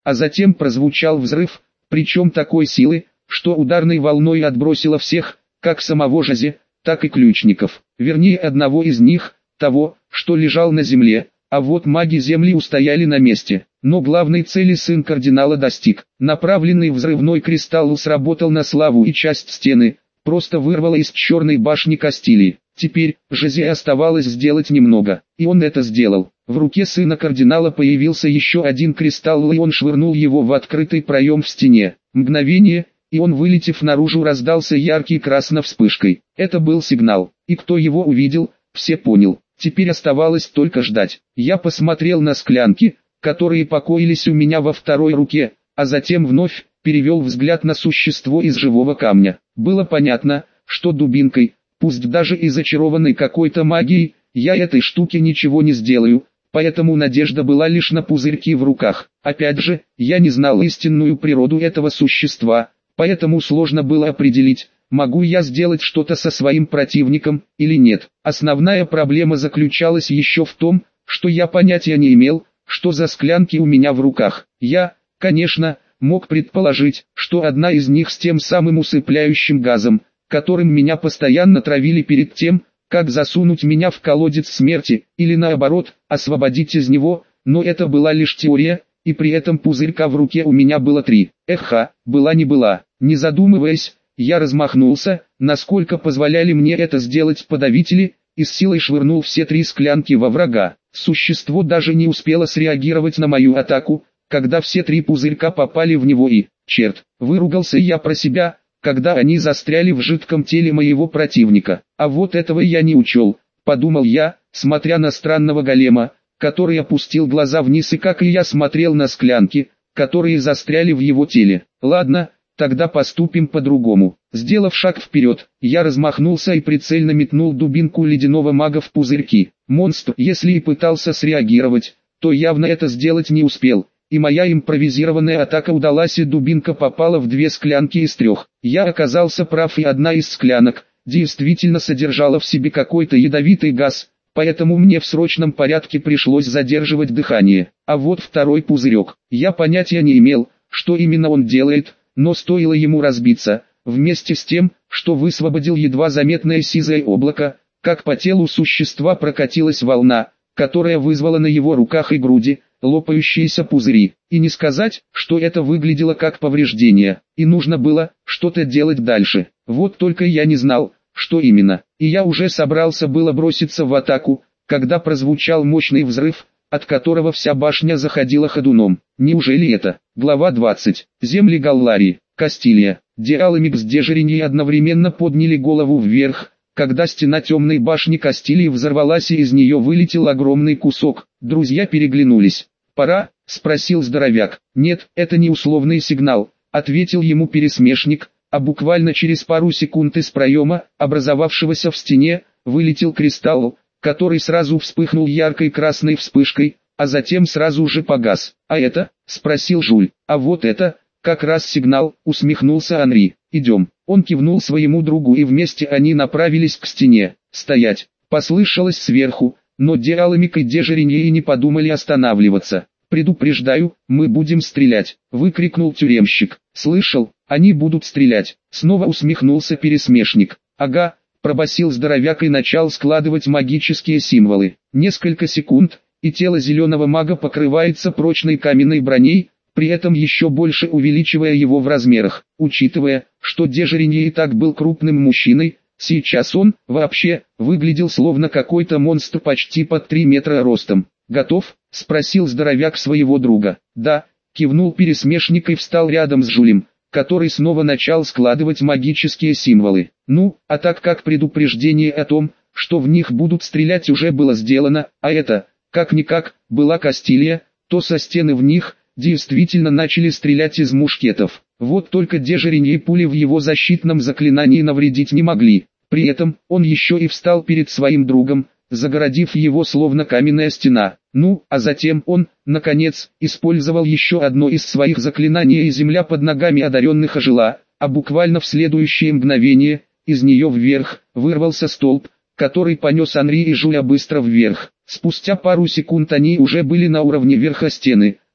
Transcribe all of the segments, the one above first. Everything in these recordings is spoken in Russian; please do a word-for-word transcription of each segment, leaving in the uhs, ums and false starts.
а затем прозвучал взрыв, причем такой силы, что ударной волной отбросило всех, как самого Жозе, так и ключников, вернее одного из них, того, что лежал на земле, а вот маги земли устояли на месте. Но главной цели сын кардинала достиг. Направленный взрывной кристалл сработал на славу, и часть стены просто вырвала из черной башни Кастилии. Теперь Жозе оставалось сделать немного, и он это сделал. В руке сына кардинала появился еще один кристалл, и он швырнул его в открытый проем в стене. Мгновение, и он, вылетев наружу, раздался яркий красной вспышкой. Это был сигнал, и кто его увидел, все понял. Теперь оставалось только ждать. Я посмотрел на склянки, которые покоились у меня во второй руке, а затем вновь перевел взгляд на существо из живого камня. Было понятно, что дубинкой, пусть даже и зачарованной какой-то магией, я этой штуке ничего не сделаю, поэтому надежда была лишь на пузырьки в руках. Опять же, я не знал истинную природу этого существа, поэтому сложно было определить, могу я сделать что-то со своим противником или нет. Основная проблема заключалась еще в том, что я понятия не имел, что за склянки у меня в руках. Я, конечно, мог предположить, что одна из них с тем самым усыпляющим газом, которым меня постоянно травили перед тем, как засунуть меня в колодец смерти, или наоборот, освободить из него, но это была лишь теория, и при этом пузырька в руке у меня было три. Эха, была не была. Не задумываясь, я размахнулся, насколько позволяли мне это сделать подавители, и с силой швырнул все три склянки во врага. Существо даже не успело среагировать на мою атаку, когда все три пузырька попали в него и, черт, выругался я про себя, когда они застряли в жидком теле моего противника. А вот этого я не учел, подумал я, смотря на странного голема, который опустил глаза вниз, и как и я смотрел на склянки, которые застряли в его теле. Ладно, тогда поступим по-другому. Сделав шаг вперед, я размахнулся и прицельно метнул дубинку ледяного мага в пузырьки. Монстр, если и пытался среагировать, то явно это сделать не успел, и моя импровизированная атака удалась, и дубинка попала в две склянки из трех. Я оказался прав, и одна из склянок действительно содержала в себе какой-то ядовитый газ, поэтому мне в срочном порядке пришлось задерживать дыхание. А вот второй пузырек. Я понятия не имел, что именно он делает, но стоило ему разбиться, вместе с тем, что высвободил едва заметное сизое облако, как по телу существа прокатилась волна, которая вызвала на его руках и груди лопающиеся пузыри. И не сказать, что это выглядело как повреждение, и нужно было что-то делать дальше. Вот только я не знал, что именно, и я уже собрался было броситься в атаку, когда прозвучал мощный взрыв, от которого вся башня заходила ходуном. Неужели это? Глава двадцать. Земли Галларии, Кастилия. Диаламик с Дежериньей одновременно подняли голову вверх, когда стена темной башни Кастилии взорвалась, и из нее вылетел огромный кусок. Друзья переглянулись. «Пора?» — спросил здоровяк. «Нет, это не условный сигнал», — ответил ему пересмешник, а буквально через пару секунд из проема, образовавшегося в стене, вылетел кристалл, который сразу вспыхнул яркой красной вспышкой, а затем сразу же погас. «А это?» — спросил Жюль. «А вот это, как раз сигнал», — усмехнулся Анри. «Идем». Он кивнул своему другу, и вместе они направились к стене. «Стоять!» — послышалось сверху, но Диаламик и Дежериньи и не подумали останавливаться. «Предупреждаю, мы будем стрелять!» — выкрикнул тюремщик. «Слышал? Они будут стрелять!» — снова усмехнулся пересмешник. «Ага!» — пробасил здоровяк и начал складывать магические символы. Несколько секунд, и тело зеленого мага покрывается прочной каменной броней, при этом еще больше увеличивая его в размерах. Учитывая, что Дежериньи и так был крупным мужчиной, сейчас он, вообще, выглядел словно какой-то монстр почти под три метра ростом. «Готов?» — спросил здоровяк своего друга. «Да», — кивнул пересмешник и встал рядом с Жюлем, который снова начал складывать магические символы. Ну, а так как предупреждение о том, что в них будут стрелять, уже было сделано, а это, как-никак, была Кастилия, то со стены в них действительно начали стрелять из мушкетов. Вот только Дежериньи пули в его защитном заклинании навредить не могли. При этом, он еще и встал перед своим другом, загородив его словно каменная стена. Ну, а затем он, наконец, использовал еще одно из своих заклинаний, и земля под ногами одаренных ожила, а буквально в следующее мгновение, из нее вверх, вырвался столб, который понес Анри и Жюля быстро вверх. Спустя пару секунд они уже были на уровне верха стены,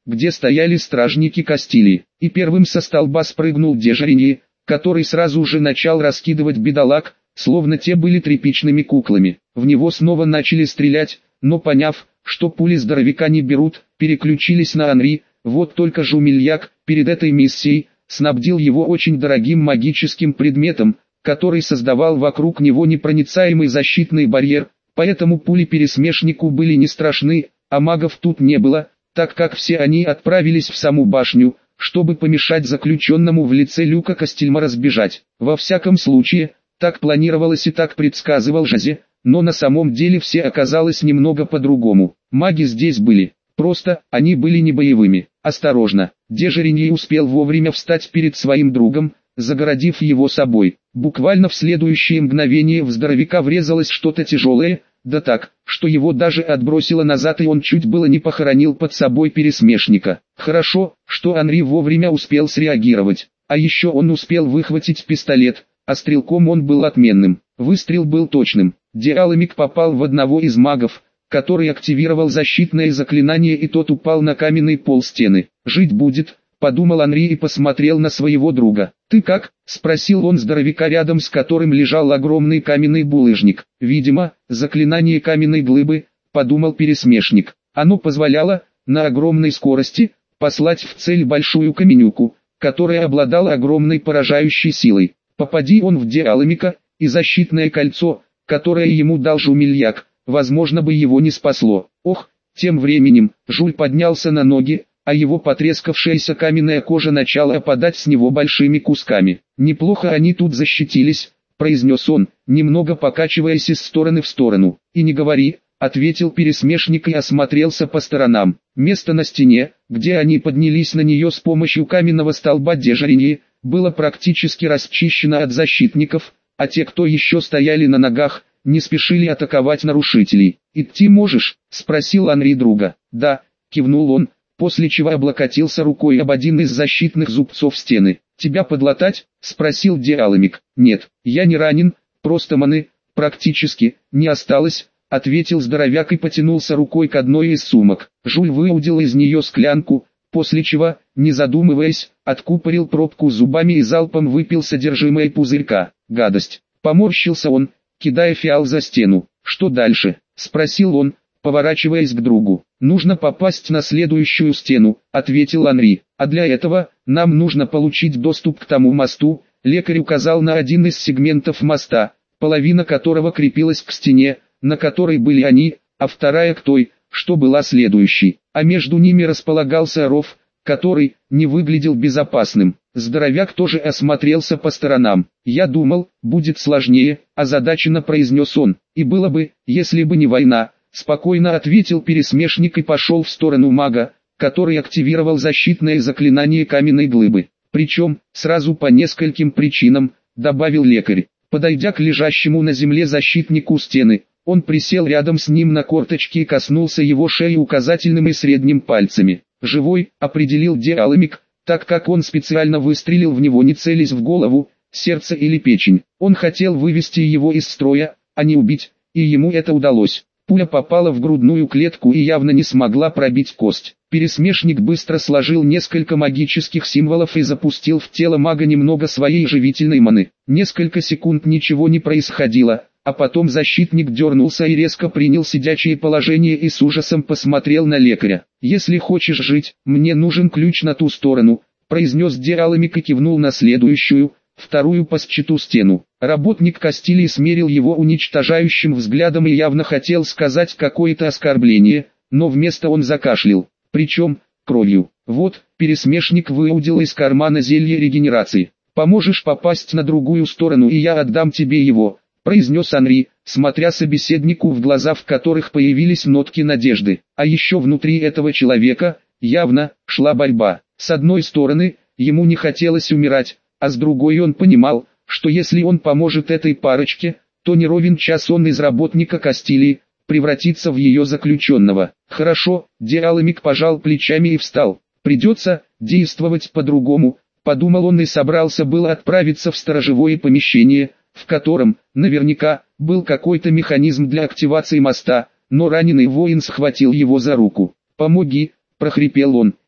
где стояли стражники Кастилии, и первым со столба спрыгнул Дежериньи, который сразу же начал раскидывать бедолаг, словно те были тряпичными куклами. В него снова начали стрелять, но поняв, что пули здоровяка не берут, переключились на Анри. Вот только Жумельяк, перед этой миссией, снабдил его очень дорогим магическим предметом, который создавал вокруг него непроницаемый защитный барьер, поэтому пули пересмешнику были не страшны, а магов тут не было, так как все они отправились в саму башню, чтобы помешать заключенному в лице Люка Кастельмара сбежать. Во всяком случае, так планировалось и так предсказывал Жозе, но на самом деле все оказалось немного по-другому. Маги здесь были, просто они были не боевыми. Осторожно, Дежериньи успел вовремя встать перед своим другом, загородив его собой. Буквально в следующее мгновение в здоровяка врезалось что-то тяжелое, да так, что его даже отбросило назад и он чуть было не похоронил под собой пересмешника. Хорошо, что Анри вовремя успел среагировать, а еще он успел выхватить пистолет, а стрелком он был отменным. Выстрел был точным. Диаламик попал в одного из магов, который активировал защитное заклинание, и тот упал на каменный пол стены. «Жить будет», — подумал Анри и посмотрел на своего друга. «Ты как?» — спросил он здоровяка, рядом с которым лежал огромный каменный булыжник. «Видимо, заклинание каменной глыбы», — подумал пересмешник. Оно позволяло, на огромной скорости, послать в цель большую каменюку, которая обладала огромной поражающей силой. Попади он в Диаламика, и защитное кольцо, которое ему дал Жумельяк, возможно бы его не спасло. Ох, тем временем, Жуль поднялся на ноги, а его потрескавшаяся каменная кожа начала опадать с него большими кусками. «Неплохо они тут защитились», — произнес он, немного покачиваясь из стороны в сторону. «И не говори», — ответил пересмешник и осмотрелся по сторонам. Место на стене, где они поднялись на нее с помощью каменного столба Дежериньи, было практически расчищено от защитников, а те, кто еще стояли на ногах, не спешили атаковать нарушителей. «Идти можешь?» — спросил Анри друга. «Да», — кивнул он, после чего облокотился рукой об один из защитных зубцов стены. «Тебя подлатать?» — спросил Диаламик. «Нет, я не ранен, просто маны, практически, не осталось», — ответил здоровяк и потянулся рукой к одной из сумок. Жуль выудил из нее склянку, после чего, не задумываясь, откупорил пробку зубами и залпом выпил содержимое пузырька. «Гадость!» — поморщился он, кидая фиал за стену. «Что дальше?» — спросил он, поворачиваясь к другу. «Нужно попасть на следующую стену», — ответил Анри. «А для этого, нам нужно получить доступ к тому мосту». Лекарь указал на один из сегментов моста, половина которого крепилась к стене, на которой были они, а вторая к той, что была следующей. А между ними располагался ров, который не выглядел безопасным. Здоровяк тоже осмотрелся по сторонам. «Я думал, будет сложнее», — озадаченно произнес он. «И было бы, если бы не война», — спокойно ответил пересмешник и пошел в сторону мага, который активировал защитное заклинание каменной глыбы. «Причем, сразу по нескольким причинам», — добавил лекарь. Подойдя к лежащему на земле защитнику стены, он присел рядом с ним на корточки и коснулся его шеи указательным и средним пальцами. «Живой», — определил Диаламик, так как он специально выстрелил в него, не целясь в голову, сердце или печень. Он хотел вывести его из строя, а не убить, и ему это удалось. Пуля попала в грудную клетку и явно не смогла пробить кость. Пересмешник быстро сложил несколько магических символов и запустил в тело мага немного своей живительной маны. Несколько секунд ничего не происходило, а потом защитник дернулся и резко принял сидячее положение и с ужасом посмотрел на лекаря. «Если хочешь жить, мне нужен ключ на ту сторону», — произнес Диаламик и кивнул на следующую, вторую по счету стену. Работник Кастилии смерил его уничтожающим взглядом и явно хотел сказать какое-то оскорбление, но вместо он закашлял, причем кровью. «Вот», — пересмешник выудил из кармана зелье регенерации. «Поможешь попасть на другую сторону, и я отдам тебе его», — произнес Анри, смотря собеседнику в глаза, в которых появились нотки надежды. А еще внутри этого человека, явно, шла борьба. С одной стороны, ему не хотелось умирать, а с другой он понимал, что если он поможет этой парочке, то не ровен час он из работника Кастилии превратится в ее заключенного. «Хорошо», — Диаламик пожал плечами и встал. «Придется действовать по-другому», — подумал он и собрался было отправиться в сторожевое помещение, в котором, наверняка, был какой-то механизм для активации моста, но раненый воин схватил его за руку. «Помоги», — прохрипел он,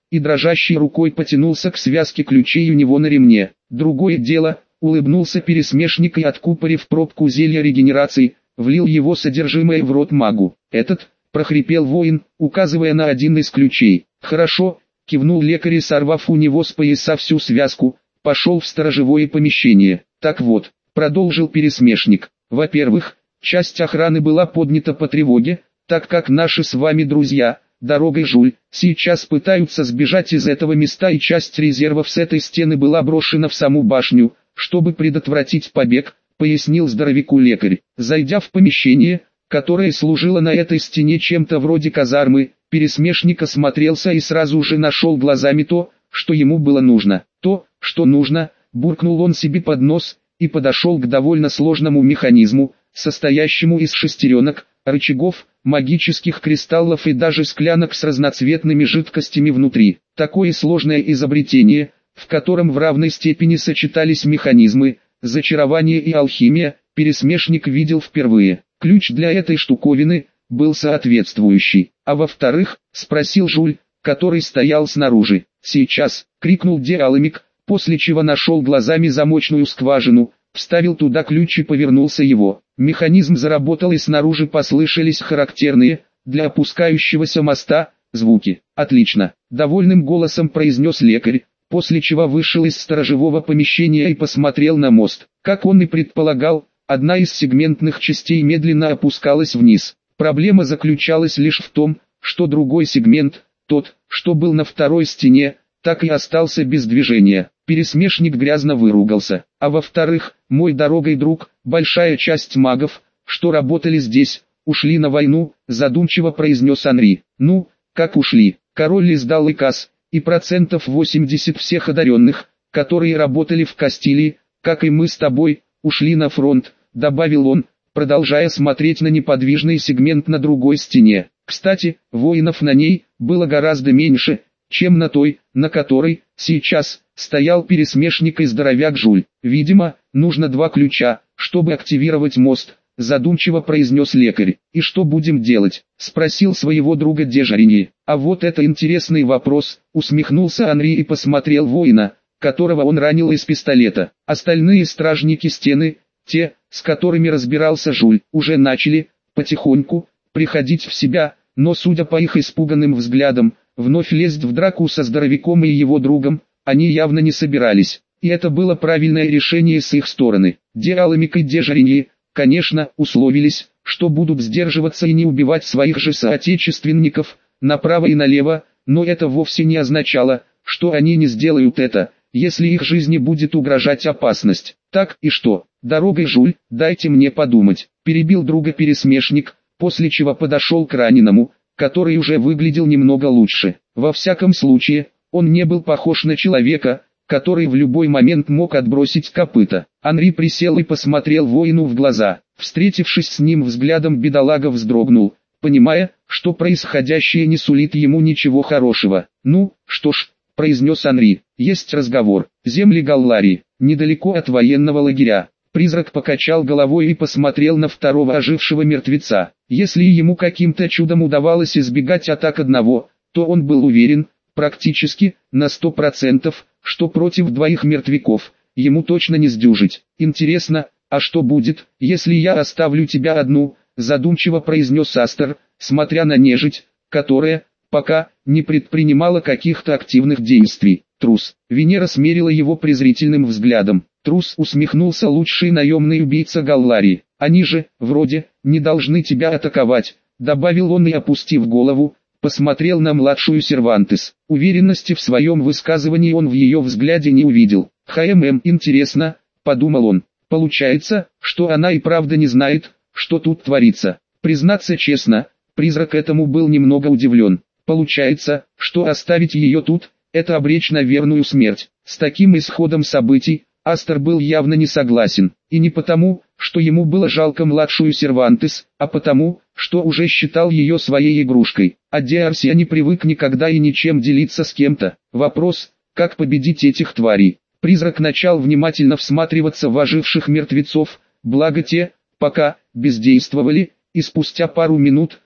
и дрожащей рукой потянулся к связке ключей у него на ремне. Другое дело, улыбнулся пересмешник и, откупорив пробку зелья регенерации, влил его содержимое в рот магу. «Этот», — прохрипел воин, указывая на один из ключей. «Хорошо», — кивнул лекарь и, сорвав у него с пояса всю связку, пошел в сторожевое помещение. «Так вот», — продолжил пересмешник, — «во-первых, часть охраны была поднята по тревоге, так как наши с вами друзья, Дорога и Жуль, сейчас пытаются сбежать из этого места, и часть резервов с этой стены была брошена в саму башню, чтобы предотвратить побег», — пояснил здоровяку лекарь. Зайдя в помещение, которое служило на этой стене чем-то вроде казармы, пересмешник осмотрелся и сразу же нашел глазами то, что ему было нужно. «То, что нужно», — буркнул он себе под нос, и подошел к довольно сложному механизму, состоящему из шестеренок, рычагов, магических кристаллов и даже склянок с разноцветными жидкостями внутри. Такое сложное изобретение, в котором в равной степени сочетались механизмы, зачарование и алхимия, пересмешник видел впервые. Ключ для этой штуковины был соответствующий. «А во-вторых?» — спросил Жуль, который стоял снаружи. «Сейчас!» — крикнул Диаломик, после чего нашел глазами замочную скважину, вставил туда ключ и повернулся его. Механизм заработал, и снаружи послышались характерные, для опускающегося моста, звуки. «Отлично!» — довольным голосом произнес лекарь, после чего вышел из сторожевого помещения и посмотрел на мост. Как он и предполагал, одна из сегментных частей медленно опускалась вниз. Проблема заключалась лишь в том, что другой сегмент, тот, что был на второй стене, так и остался без движения. Пересмешник грязно выругался. «А во-вторых, мой дорогой друг, большая часть магов, что работали здесь, ушли на войну», задумчиво произнес Анри. «Ну, как ушли? Король издал указ, и процентов восемьдесят всех одаренных, которые работали в Кастилии, как и мы с тобой, ушли на фронт», добавил он, продолжая смотреть на неподвижный сегмент на другой стене. Кстати, воинов на ней было гораздо меньше, чем на той, на которой сейчас стоял пересмешник и здоровяк Жуль. «Видимо, нужно два ключа, чтобы активировать мост», задумчиво произнес лекарь. «И что будем делать?» — спросил своего друга Дежарини. «А вот это интересный вопрос», — усмехнулся Анри и посмотрел воина, которого он ранил из пистолета. Остальные стражники стены, те, с которыми разбирался Жуль, уже начали, потихоньку, приходить в себя, но судя по их испуганным взглядам, вновь лезть в драку со здоровяком и его другом, они явно не собирались. И это было правильное решение с их стороны. Диаломик и Дежариньи, конечно, условились, что будут сдерживаться и не убивать своих же соотечественников, направо и налево, но это вовсе не означало, что они не сделают это, если их жизни будет угрожать опасность. «Так и что? Дорогой, Жуль, дайте мне подумать», перебил друга пересмешник, после чего подошел к раненому, который уже выглядел немного лучше. Во всяком случае, он не был похож на человека, который в любой момент мог отбросить копыта. Анри присел и посмотрел воину в глаза. Встретившись с ним взглядом, бедолага вздрогнул, понимая, что происходящее не сулит ему ничего хорошего. «Ну, что ж», — произнес Анри, — «есть разговор. Земли Галларии, недалеко от военного лагеря». Призрак покачал головой и посмотрел на второго ожившего мертвеца. Если ему каким-то чудом удавалось избегать атак одного, то он был уверен, практически, на сто процентов, что против двоих мертвяков, ему точно не сдюжить. «Интересно, а что будет, если я оставлю тебя одну?» задумчиво произнес Астер, смотря на нежить, которая, пока, не предпринимала каких-то активных действий. «Трус». Венера смерила его презрительным взглядом. «Трус», усмехнулся лучший наемный убийца Галларии. «Они же, вроде, не должны тебя атаковать», добавил он и, опустив голову, посмотрел на младшую Сервантес. Уверенности в своем высказывании он в ее взгляде не увидел. «Хмм, интересно», подумал он. «Получается, что она и правда не знает, что тут творится». Признаться честно, призрак этому был немного удивлен. Получается, что оставить ее тут, это обречь на верную смерть. С таким исходом событий, Астер был явно не согласен, и не потому, что ему было жалко младшую Сервантес, а потому, что уже считал ее своей игрушкой. А Диарсия не привык никогда и ничем делиться с кем-то. Вопрос, как победить этих тварей. Призрак начал внимательно всматриваться в оживших мертвецов, благо те, пока, бездействовали, и спустя пару минут,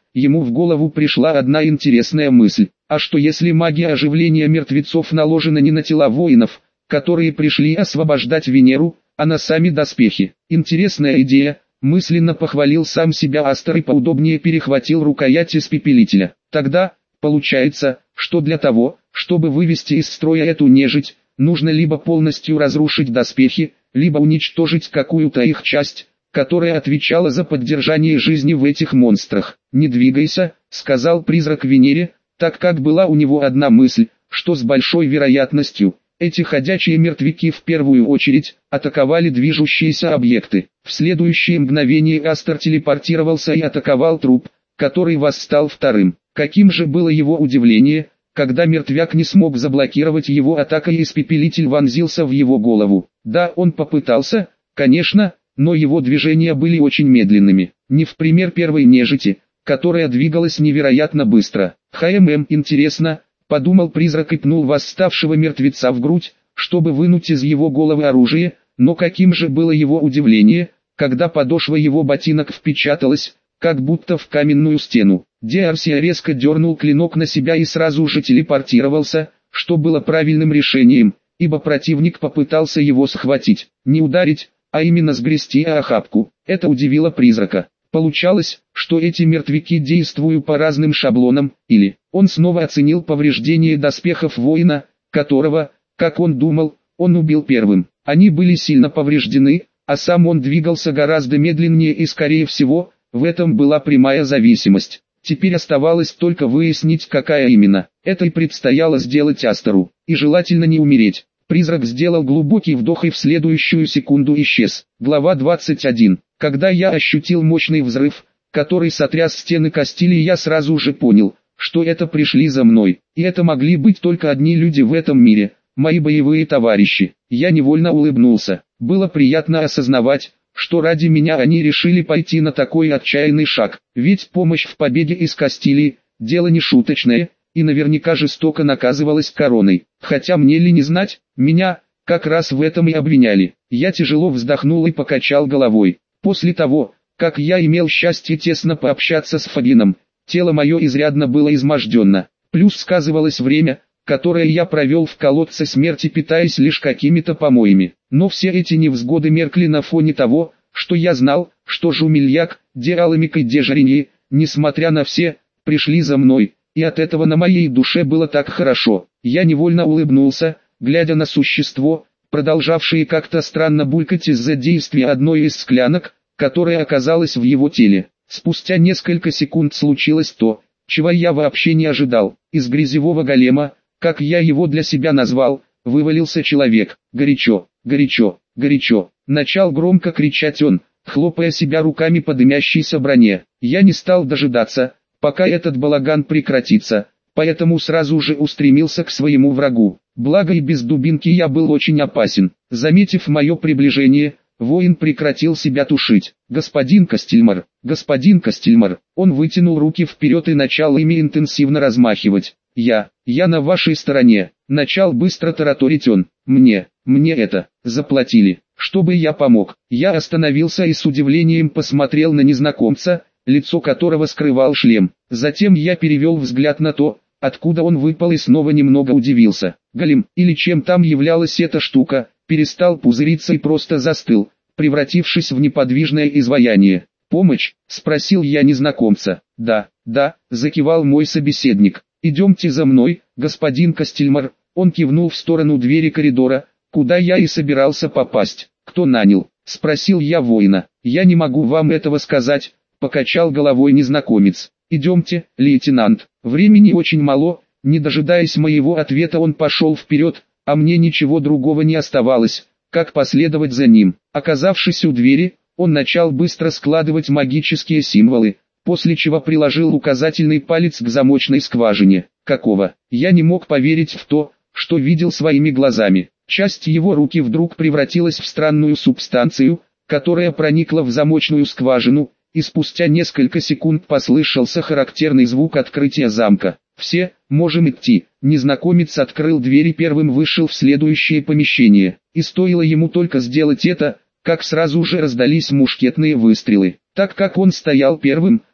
ему в голову пришла одна интересная мысль. А что если магия оживления мертвецов наложена не на тела воинов, которые пришли освобождать Венеру, а на сами доспехи? Интересная идея, мысленно похвалил сам себя Астер и поудобнее перехватил рукоять испепелителя. Тогда, получается, что для того, чтобы вывести из строя эту нежить, нужно либо полностью разрушить доспехи, либо уничтожить какую-то их часть, которая отвечала за поддержание жизни в этих монстрах. «Не двигайся», — сказал призрак Венере, так как была у него одна мысль, что с большой вероятностью, эти ходячие мертвяки в первую очередь атаковали движущиеся объекты. В следующее мгновение Астер телепортировался и атаковал труп, который восстал вторым. Каким же было его удивление, когда мертвяк не смог заблокировать его атакой и испепелитель вонзился в его голову. Да, он попытался, конечно, но его движения были очень медленными, не в пример первой нежити, которая двигалась невероятно быстро. «Хмм, интересно», — подумал призрак и пнул восставшего мертвеца в грудь, чтобы вынуть из его головы оружие, но каким же было его удивление, когда подошва его ботинок впечаталась, как будто в каменную стену. Диарсия резко дернул клинок на себя и сразу же телепортировался, что было правильным решением, ибо противник попытался его схватить, не ударить, а именно сгрести охапку. Это удивило призрака. Получалось, что эти мертвяки действуют по разным шаблонам, или он снова оценил повреждения доспехов воина, которого, как он думал, он убил первым. Они были сильно повреждены, а сам он двигался гораздо медленнее и скорее всего, в этом была прямая зависимость. Теперь оставалось только выяснить, какая именно. Это и предстояло сделать Астеру, и желательно не умереть. Призрак сделал глубокий вдох и в следующую секунду исчез. Глава двадцать один. Когда я ощутил мощный взрыв, который сотряс стены Кастилии, я сразу же понял, что это пришли за мной. И это могли быть только одни люди в этом мире, мои боевые товарищи. Я невольно улыбнулся. Было приятно осознавать, что ради меня они решили пойти на такой отчаянный шаг. Ведь помощь в побеге из Кастилии – дело не шуточное, и наверняка жестоко наказывалась короной. Хотя мне ли не знать, меня как раз в этом и обвиняли. Я тяжело вздохнул и покачал головой. После того, как я имел счастье тесно пообщаться с Фагином, тело мое изрядно было изможденно. Плюс сказывалось время, которое я провел в колодце смерти, питаясь лишь какими-то помоями. Но все эти невзгоды меркли на фоне того, что я знал, что Жумельяк, Деаламик и Дежариньи, несмотря на все, пришли за мной, и от этого на моей душе было так хорошо. Я невольно улыбнулся, глядя на существо, продолжавшее как-то странно булькать из-за действия одной из склянок, которая оказалась в его теле. Спустя несколько секунд случилось то, чего я вообще не ожидал. Из грязевого голема, как я его для себя назвал, вывалился человек. Горячо, горячо, горячо. Начал громко кричать он, хлопая себя руками по дымящейся броне. Я не стал дожидаться, пока этот балаган прекратится, поэтому сразу же устремился к своему врагу. Благо и без дубинки я был очень опасен. Заметив мое приближение, воин прекратил себя тушить. «Господин Кастельмар, господин Кастельмар!» Он вытянул руки вперед и начал ими интенсивно размахивать. «Я, я на вашей стороне!» Начал быстро тараторить он. «Мне, мне это, заплатили, чтобы я помог». Я остановился и с удивлением посмотрел на незнакомца, лицо которого скрывал шлем. Затем я перевел взгляд на то, откуда он выпал, и снова немного удивился. Голем, или чем там являлась эта штука, перестал пузыриться и просто застыл, превратившись в неподвижное изваяние. «Помощь?» – спросил я незнакомца. «Да, да», – закивал мой собеседник. «Идемте за мной, господин Кастельмар». Он кивнул в сторону двери коридора, куда я и собирался попасть. «Кто нанял?» – спросил я воина. «Я не могу вам этого сказать», – покачал головой незнакомец. «Идемте, лейтенант». Времени очень мало, не дожидаясь моего ответа он пошел вперед, а мне ничего другого не оставалось, как последовать за ним. Оказавшись у двери, он начал быстро складывать магические символы, после чего приложил указательный палец к замочной скважине. Какого? Я не мог поверить в то, что видел своими глазами. Часть его руки вдруг превратилась в странную субстанцию, которая проникла в замочную скважину, и спустя несколько секунд послышался характерный звук открытия замка. «Все, можем идти». Незнакомец открыл дверь и первым вышел в следующее помещение. И стоило ему только сделать это, как сразу же раздались мушкетные выстрелы. Так как он стоял первым,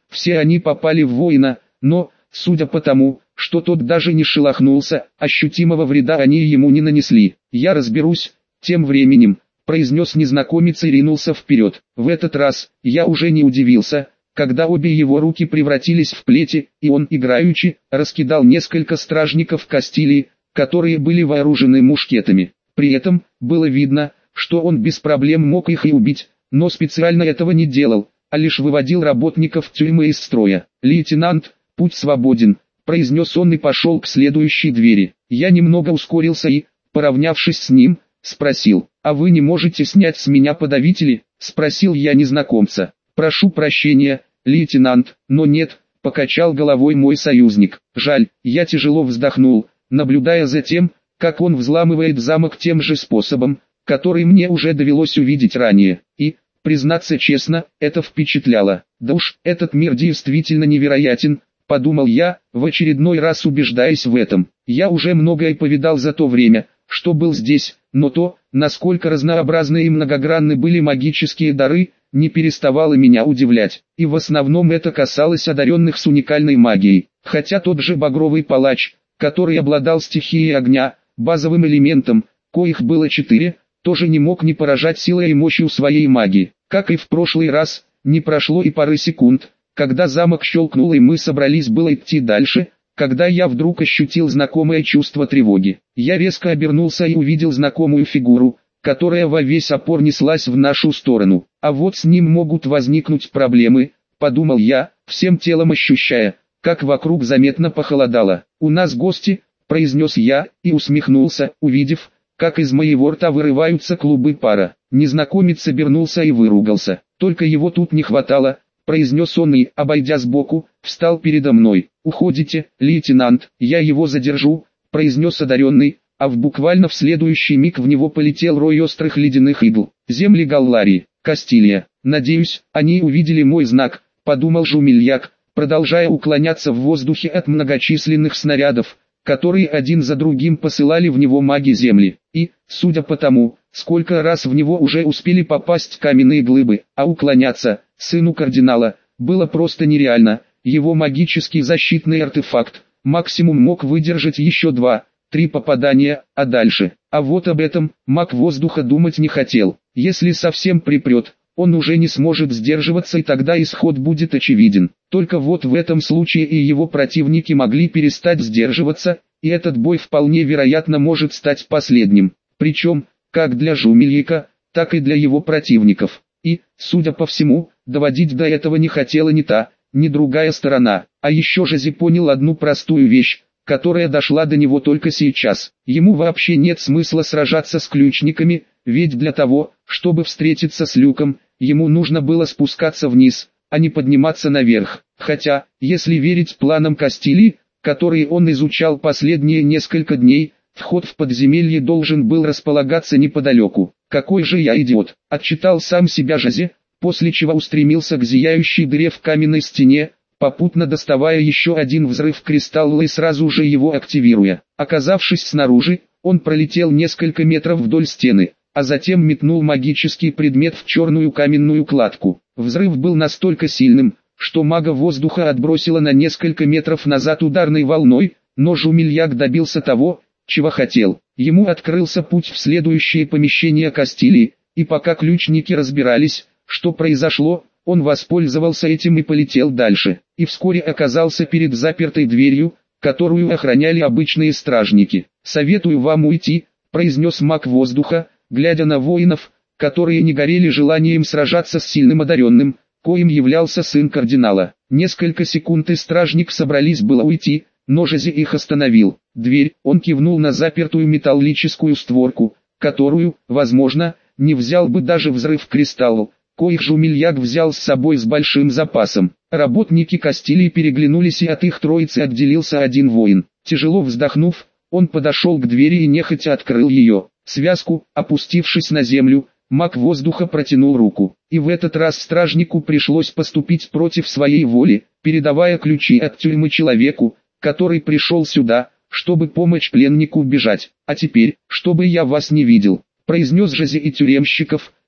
все они попали в воина, но, судя по тому, что тот даже не шелохнулся, ощутимого вреда они ему не нанесли. «Я разберусь, тем временем», — произнес незнакомец и ринулся вперед. В этот раз, я уже не удивился, когда обе его руки превратились в плети, и он, играючи, раскидал несколько стражников Кастилии, которые были вооружены мушкетами. При этом, было видно, что он без проблем мог их и убить, но специально этого не делал, а лишь выводил работников тюрьмы из строя. «Лейтенант, путь свободен», — произнес он и пошел к следующей двери. Я немного ускорился и, поравнявшись с ним, спросил: «А вы не можете снять с меня подавители?» — спросил я незнакомца. «Прошу прощения, лейтенант, но нет», — покачал головой мой союзник. «Жаль». Я тяжело вздохнул, наблюдая за тем, как он взламывает замок тем же способом, который мне уже довелось увидеть ранее. И, признаться честно, это впечатляло. «Да уж, этот мир действительно невероятен», — подумал я, в очередной раз убеждаясь в этом. Я уже многое повидал за то время, что был здесь, но то, насколько разнообразны и многогранны были магические дары, не переставало меня удивлять. И в основном это касалось одаренных с уникальной магией. Хотя тот же Багровый Палач, который обладал стихией огня, базовым элементом, коих было четыре, тоже не мог не поражать силой и мощью своей магии. Как и в прошлый раз, не прошло и пары секунд, когда замок щелкнул и мы собрались было идти дальше, когда я вдруг ощутил знакомое чувство тревоги. Я резко обернулся и увидел знакомую фигуру, которая во весь опор неслась в нашу сторону. А вот с ним могут возникнуть проблемы, подумал я, всем телом ощущая, как вокруг заметно похолодало. «У нас гости», — произнес я, и усмехнулся, увидев, как из моего рта вырываются клубы пара. Незнакомец обернулся и выругался. «Только его тут не хватало», — произнес он и, обойдя сбоку, встал передо мной. «Уходите, лейтенант, я его задержу», — произнес одаренный, а в буквально в следующий миг в него полетел рой острых ледяных игл. «Земли Галларии, Кастилия. Надеюсь, они увидели мой знак», — подумал Жумельяк, продолжая уклоняться в воздухе от многочисленных снарядов, которые один за другим посылали в него маги Земли. И, судя по тому, сколько раз в него уже успели попасть каменные глыбы, а уклоняться, сыну кардинала, было просто нереально. Его магический защитный артефакт максимум мог выдержать еще два, три попадания, а дальше. А вот об этом маг воздуха думать не хотел. Если совсем припрет, он уже не сможет сдерживаться, и тогда исход будет очевиден. Только вот в этом случае и его противники могли перестать сдерживаться, и этот бой вполне вероятно может стать последним. Причем, как для Жумельяка, так и для его противников. И, судя по всему, доводить до этого не хотела ни та, ни другая сторона. А еще Жозе понял одну простую вещь, которая дошла до него только сейчас. Ему вообще нет смысла сражаться с ключниками, ведь для того, чтобы встретиться с Люком, ему нужно было спускаться вниз, а не подниматься наверх. Хотя, если верить планам Кастилии, которые он изучал последние несколько дней, вход в подземелье должен был располагаться неподалеку. «Какой же я идиот!» — отчитал сам себя Жозе, после чего устремился к зияющей дыре в каменной стене, попутно доставая еще один взрыв кристалла и сразу же его активируя. Оказавшись снаружи, он пролетел несколько метров вдоль стены, а затем метнул магический предмет в черную каменную кладку. Взрыв был настолько сильным, что мага воздуха отбросило на несколько метров назад ударной волной, но Жумельяк добился того, чего хотел. Ему открылся путь в следующее помещение Кастилии, и пока ключники разбирались, что произошло, он воспользовался этим и полетел дальше, и вскоре оказался перед запертой дверью, которую охраняли обычные стражники. «Советую вам уйти», — произнес маг воздуха, глядя на воинов, которые не горели желанием сражаться с сильным одаренным, коим являлся сын кардинала. Несколько секунд и стражник собрались было уйти, но Жозе их остановил. Дверь, он кивнул на запертую металлическую створку, которую, возможно, не взял бы даже взрыв кристалла, коих Жумельяк взял с собой с большим запасом. Работники Кастилии переглянулись, и от их троицы отделился один воин. Тяжело вздохнув, он подошел к двери и нехотя открыл ее. Связку, опустившись на землю, маг воздуха протянул руку. И в этот раз стражнику пришлось поступить против своей воли, передавая ключи от тюрьмы человеку, который пришел сюда, чтобы помочь пленнику бежать. «А теперь, чтобы я вас не видел», — произнес Жозе, и тюремщиков,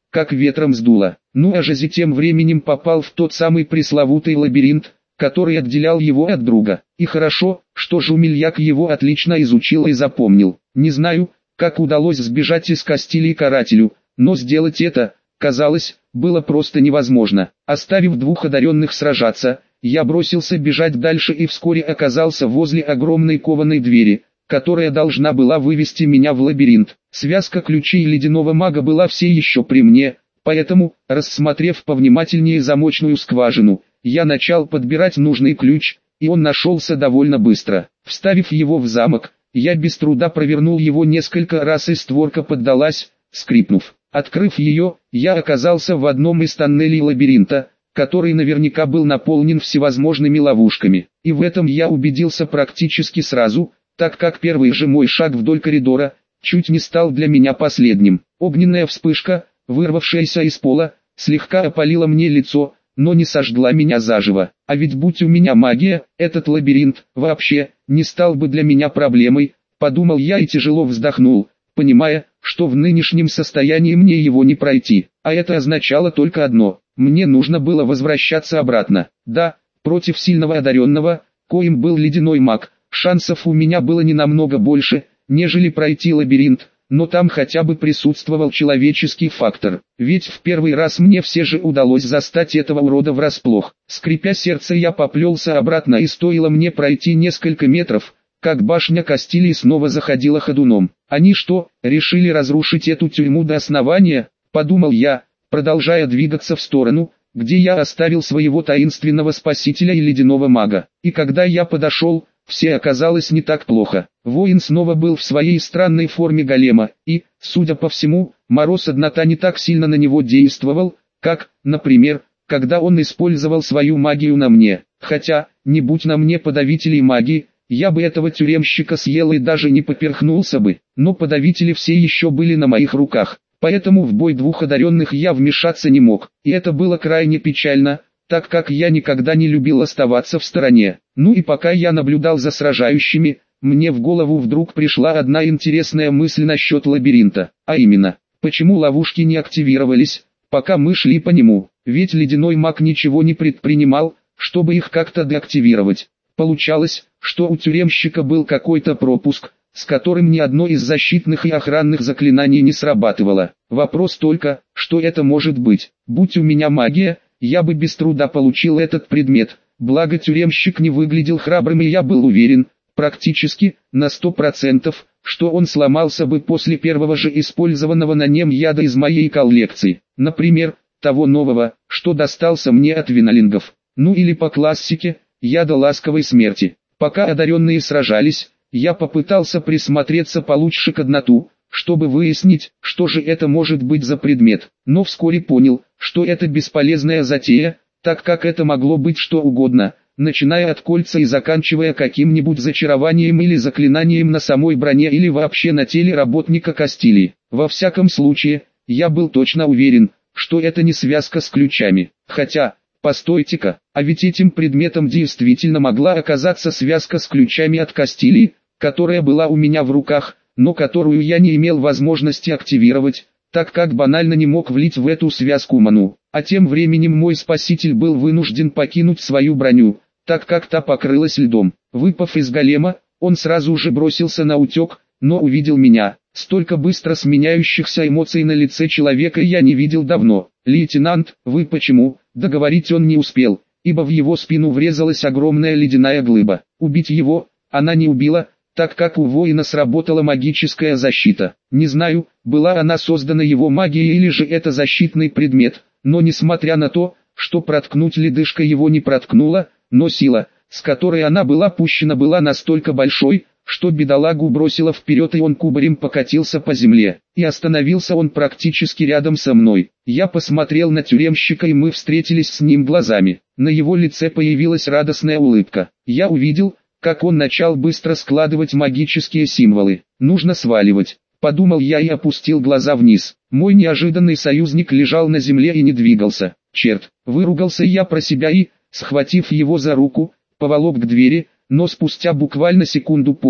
как ветром сдуло. Ну а Жази тем временем попал в тот самый пресловутый лабиринт, который отделял его от друга. И хорошо, что Жумельяк его отлично изучил и запомнил. Не знаю, как удалось сбежать из Кастилии карателю, но сделать это, казалось, было просто невозможно. Оставив двух одаренных сражаться, я бросился бежать дальше и вскоре оказался возле огромной кованой двери, которая должна была вывести меня в лабиринт. Связка ключей ледяного мага была все еще при мне, поэтому, рассмотрев повнимательнее замочную скважину, я начал подбирать нужный ключ, и он нашелся довольно быстро. Вставив его в замок, я без труда провернул его несколько раз и створка поддалась, скрипнув. Открыв ее, я оказался в одном из тоннелей лабиринта, который наверняка был наполнен всевозможными ловушками. И в этом я убедился практически сразу, так как первый же мой шаг вдоль коридора, чуть не стал для меня последним. Огненная вспышка, вырвавшаяся из пола, слегка опалила мне лицо, но не сожгла меня заживо. А ведь будь у меня магия, этот лабиринт, вообще, не стал бы для меня проблемой, подумал я и тяжело вздохнул, понимая, что в нынешнем состоянии мне его не пройти. А это означало только одно: мне нужно было возвращаться обратно. Да, против сильного одаренного, коим был ледяной маг, шансов у меня было не намного больше, нежели пройти лабиринт, но там хотя бы присутствовал человеческий фактор. Ведь в первый раз мне все же удалось застать этого урода врасплох. Скрипя сердце, я поплелся обратно, и стоило мне пройти несколько метров, как башня Кастилии снова заходила ходуном. Они что, решили разрушить эту тюрьму до основания? Подумал я, продолжая двигаться в сторону, где я оставил своего таинственного спасителя и ледяного мага. И когда я подошел, все оказалось не так плохо. Воин снова был в своей странной форме голема, и, судя по всему, мороз однота не так сильно на него действовал, как, например, когда он использовал свою магию на мне. Хотя, не будь на мне подавителей магии, я бы этого тюремщика съел и даже не поперхнулся бы. Но подавители все еще были на моих руках, поэтому в бой двух одаренных я вмешаться не мог. И это было крайне печально, так как я никогда не любил оставаться в стороне. Ну и пока я наблюдал за сражающими, мне в голову вдруг пришла одна интересная мысль насчет лабиринта. А именно, почему ловушки не активировались, пока мы шли по нему? Ведь ледяной маг ничего не предпринимал, чтобы их как-то деактивировать. Получалось, что у тюремщика был какой-то пропуск, с которым ни одно из защитных и охранных заклинаний не срабатывало. Вопрос только, что это может быть. Будь у меня магия, я бы без труда получил этот предмет, благо тюремщик не выглядел храбрым, и я был уверен, практически, на сто процентов, что он сломался бы после первого же использованного на нем яда из моей коллекции. Например, того нового, что достался мне от винолингов. Ну или по классике, яда ласковой смерти. Пока одаренные сражались, я попытался присмотреться получше к одноту, чтобы выяснить, что же это может быть за предмет, но вскоре понял, что это бесполезная затея, так как это могло быть что угодно, начиная от кольца и заканчивая каким-нибудь зачарованием или заклинанием на самой броне или вообще на теле работника Кастилии. Во всяком случае, я был точно уверен, что это не связка с ключами. Хотя, постойте-ка, а ведь этим предметом действительно могла оказаться связка с ключами от Кастилии, которая была у меня в руках, но которую я не имел возможности активировать, так как банально не мог влить в эту связку ману. А тем временем мой спаситель был вынужден покинуть свою броню, так как та покрылась льдом. Выпав из голема, он сразу же бросился на утек, но увидел меня. Столько быстро сменяющихся эмоций на лице человека я не видел давно. «Лейтенант, вы почему?» Договорить он не успел, ибо в его спину врезалась огромная ледяная глыба. Убить его она не убила, так как у воина сработала магическая защита. Не знаю, была она создана его магией или же это защитный предмет, но несмотря на то, что проткнуть ледышка его не проткнула, но сила, с которой она была пущена, была настолько большой, что бедолагу бросило вперед, и он кубарем покатился по земле. И остановился он практически рядом со мной. Я посмотрел на тюремщика, и мы встретились с ним глазами. На его лице появилась радостная улыбка. Я увидел, как он начал быстро складывать магические символы. «Нужно сваливать», — подумал я и опустил глаза вниз. Мой неожиданный союзник лежал на земле и не двигался. «Черт!» — выругался я про себя и, схватив его за руку, поволок к двери, но спустя буквально секунду понял,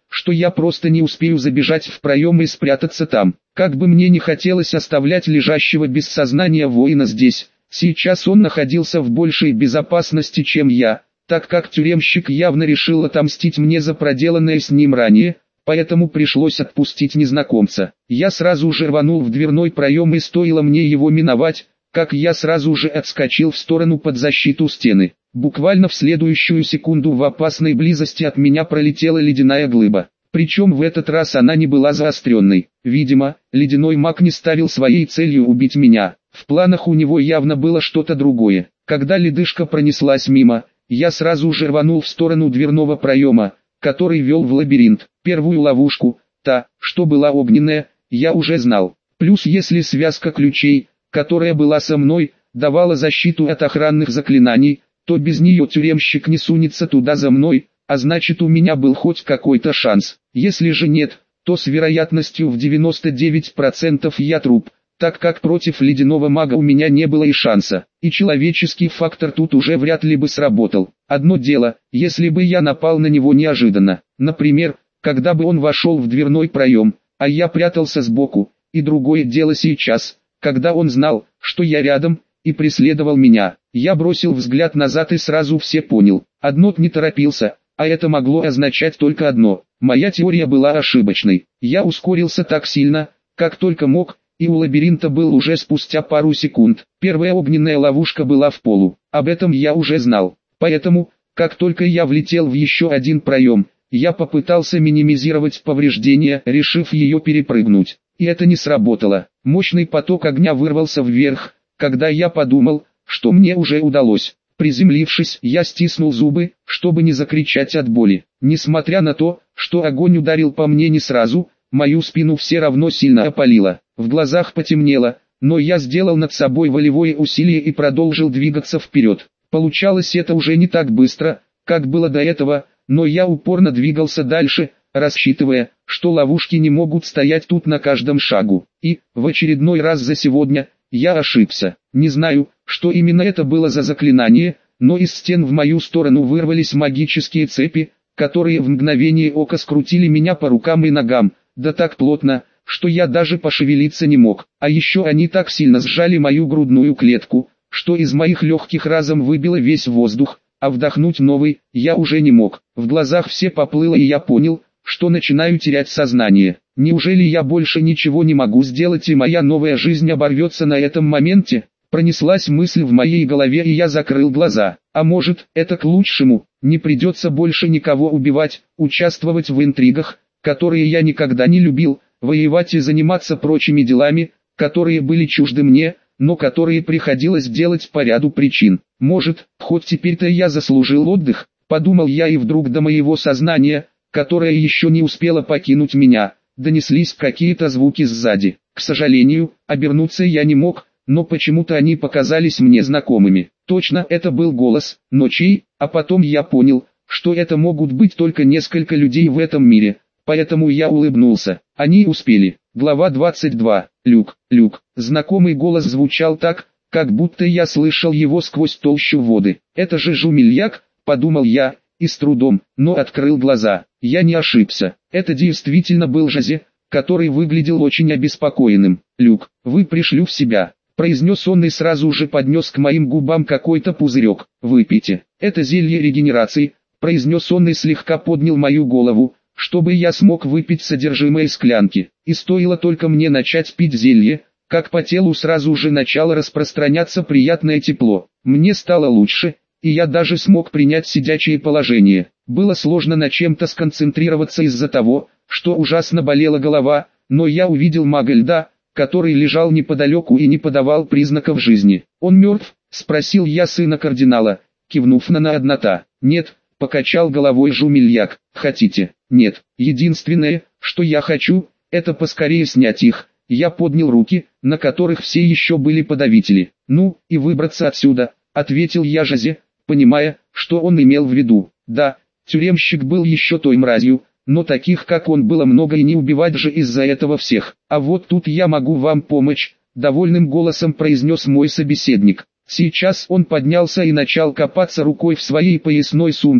что я просто не успею забежать в проем и спрятаться там. Как бы мне не хотелось оставлять лежащего без сознания воина здесь, сейчас он находился в большей безопасности, чем я, так как тюремщик явно решил отомстить мне за проделанное с ним ранее, поэтому пришлось отпустить незнакомца. Я сразу же рванул в дверной проем, и стоило мне его миновать, как я сразу же отскочил в сторону под защиту стены. Буквально в следующую секунду в опасной близости от меня пролетела ледяная глыба. Причем в этот раз она не была заостренной. Видимо, ледяной маг не ставил своей целью убить меня. В планах у него явно было что-то другое. Когда ледышка пронеслась мимо, я сразу же рванул в сторону дверного проема, который вел в лабиринт. Первую ловушку, та, что была огненная, я уже знал. Плюс если связка ключей, которая была со мной, давала защиту от охранных заклинаний, то без нее тюремщик не сунется туда за мной, а значит у меня был хоть какой-то шанс. Если же нет, то с вероятностью в девяносто девять процентов я труп, так как против ледяного мага у меня не было и шанса. И человеческий фактор тут уже вряд ли бы сработал. Одно дело, если бы я напал на него неожиданно, например, когда бы он вошел в дверной проем, а я прятался сбоку, и другое дело сейчас, когда он знал, что я рядом, и преследовал меня. Я бросил взгляд назад и сразу все понял. Одно не торопился, а это могло означать только одно. Моя теория была ошибочной. Я ускорился так сильно, как только мог, и у лабиринта был уже спустя пару секунд. Первая огненная ловушка была в полу. Об этом я уже знал. Поэтому, как только я влетел в еще один проем, я попытался минимизировать повреждения, решив ее перепрыгнуть. И это не сработало. Мощный поток огня вырвался вверх, когда я подумал, что мне уже удалось. Приземлившись, я стиснул зубы, чтобы не закричать от боли. Несмотря на то, что огонь ударил по мне не сразу, мою спину все равно сильно опалило. В глазах потемнело, но я сделал над собой волевое усилие и продолжил двигаться вперед. Получалось это уже не так быстро, как было до этого, но я упорно двигался дальше, рассчитывая, что ловушки не могут стоять тут на каждом шагу. И, в очередной раз за сегодня, я ошибся. Не знаю, что именно это было за заклинание, но из стен в мою сторону вырвались магические цепи, которые в мгновение ока скрутили меня по рукам и ногам, да так плотно, что я даже пошевелиться не мог. А еще они так сильно сжали мою грудную клетку, что из моих легких разом выбило весь воздух, а вдохнуть новый я уже не мог. В глазах все поплыло, и я понял, что начинаю терять сознание. Неужели я больше ничего не могу сделать, и моя новая жизнь оборвется на этом моменте? Пронеслась мысль в моей голове, и я закрыл глаза. А может, это к лучшему, не придется больше никого убивать, участвовать в интригах, которые я никогда не любил, воевать и заниматься прочими делами, которые были чужды мне, но которые приходилось делать по ряду причин. Может, хоть теперь-то я заслужил отдых, подумал я, и вдруг до моего сознания, которое еще не успело покинуть меня, донеслись какие-то звуки сзади. К сожалению, обернуться я не мог, но почему-то они показались мне знакомыми. Точно это был голос, но чей? А потом я понял, что это могут быть только несколько людей в этом мире, поэтому я улыбнулся. Они успели. Глава двадцать два. Люк, Люк. Знакомый голос звучал так, как будто я слышал его сквозь толщу воды. Это же Жумельяк, подумал я, и с трудом, но открыл глаза. Я не ошибся. Это действительно был Жозе, который выглядел очень обеспокоенным. «Люк, вы пришли в себя», — произнес он и сразу же поднес к моим губам какой-то пузырек. «Выпейте. Это зелье регенерации», — произнес он и слегка поднял мою голову, чтобы я смог выпить содержимое склянки. И стоило только мне начать пить зелье, как по телу сразу же начало распространяться приятное тепло. Мне стало лучше, и я даже смог принять сидячее положение. Было сложно на чем-то сконцентрироваться из-за того, что ужасно болела голова, но я увидел мага льда, который лежал неподалеку и не подавал признаков жизни. «Он мертв?» — спросил я сына кардинала, кивнув на однота. «Нет», — покачал головой Жумельяк. «Хотите?» «Нет. Единственное, что я хочу, это поскорее снять их». Я поднял руки, на которых все еще были подавители. «Ну, и выбраться отсюда», — ответил я Жозе, понимая, что он имел в виду. Да, тюремщик был еще той мразью, но таких как он было много, и не убивать же из-за этого всех. «А вот тут я могу вам помочь», — довольным голосом произнес мой собеседник. Сейчас он поднялся и начал копаться рукой в своей поясной сумке,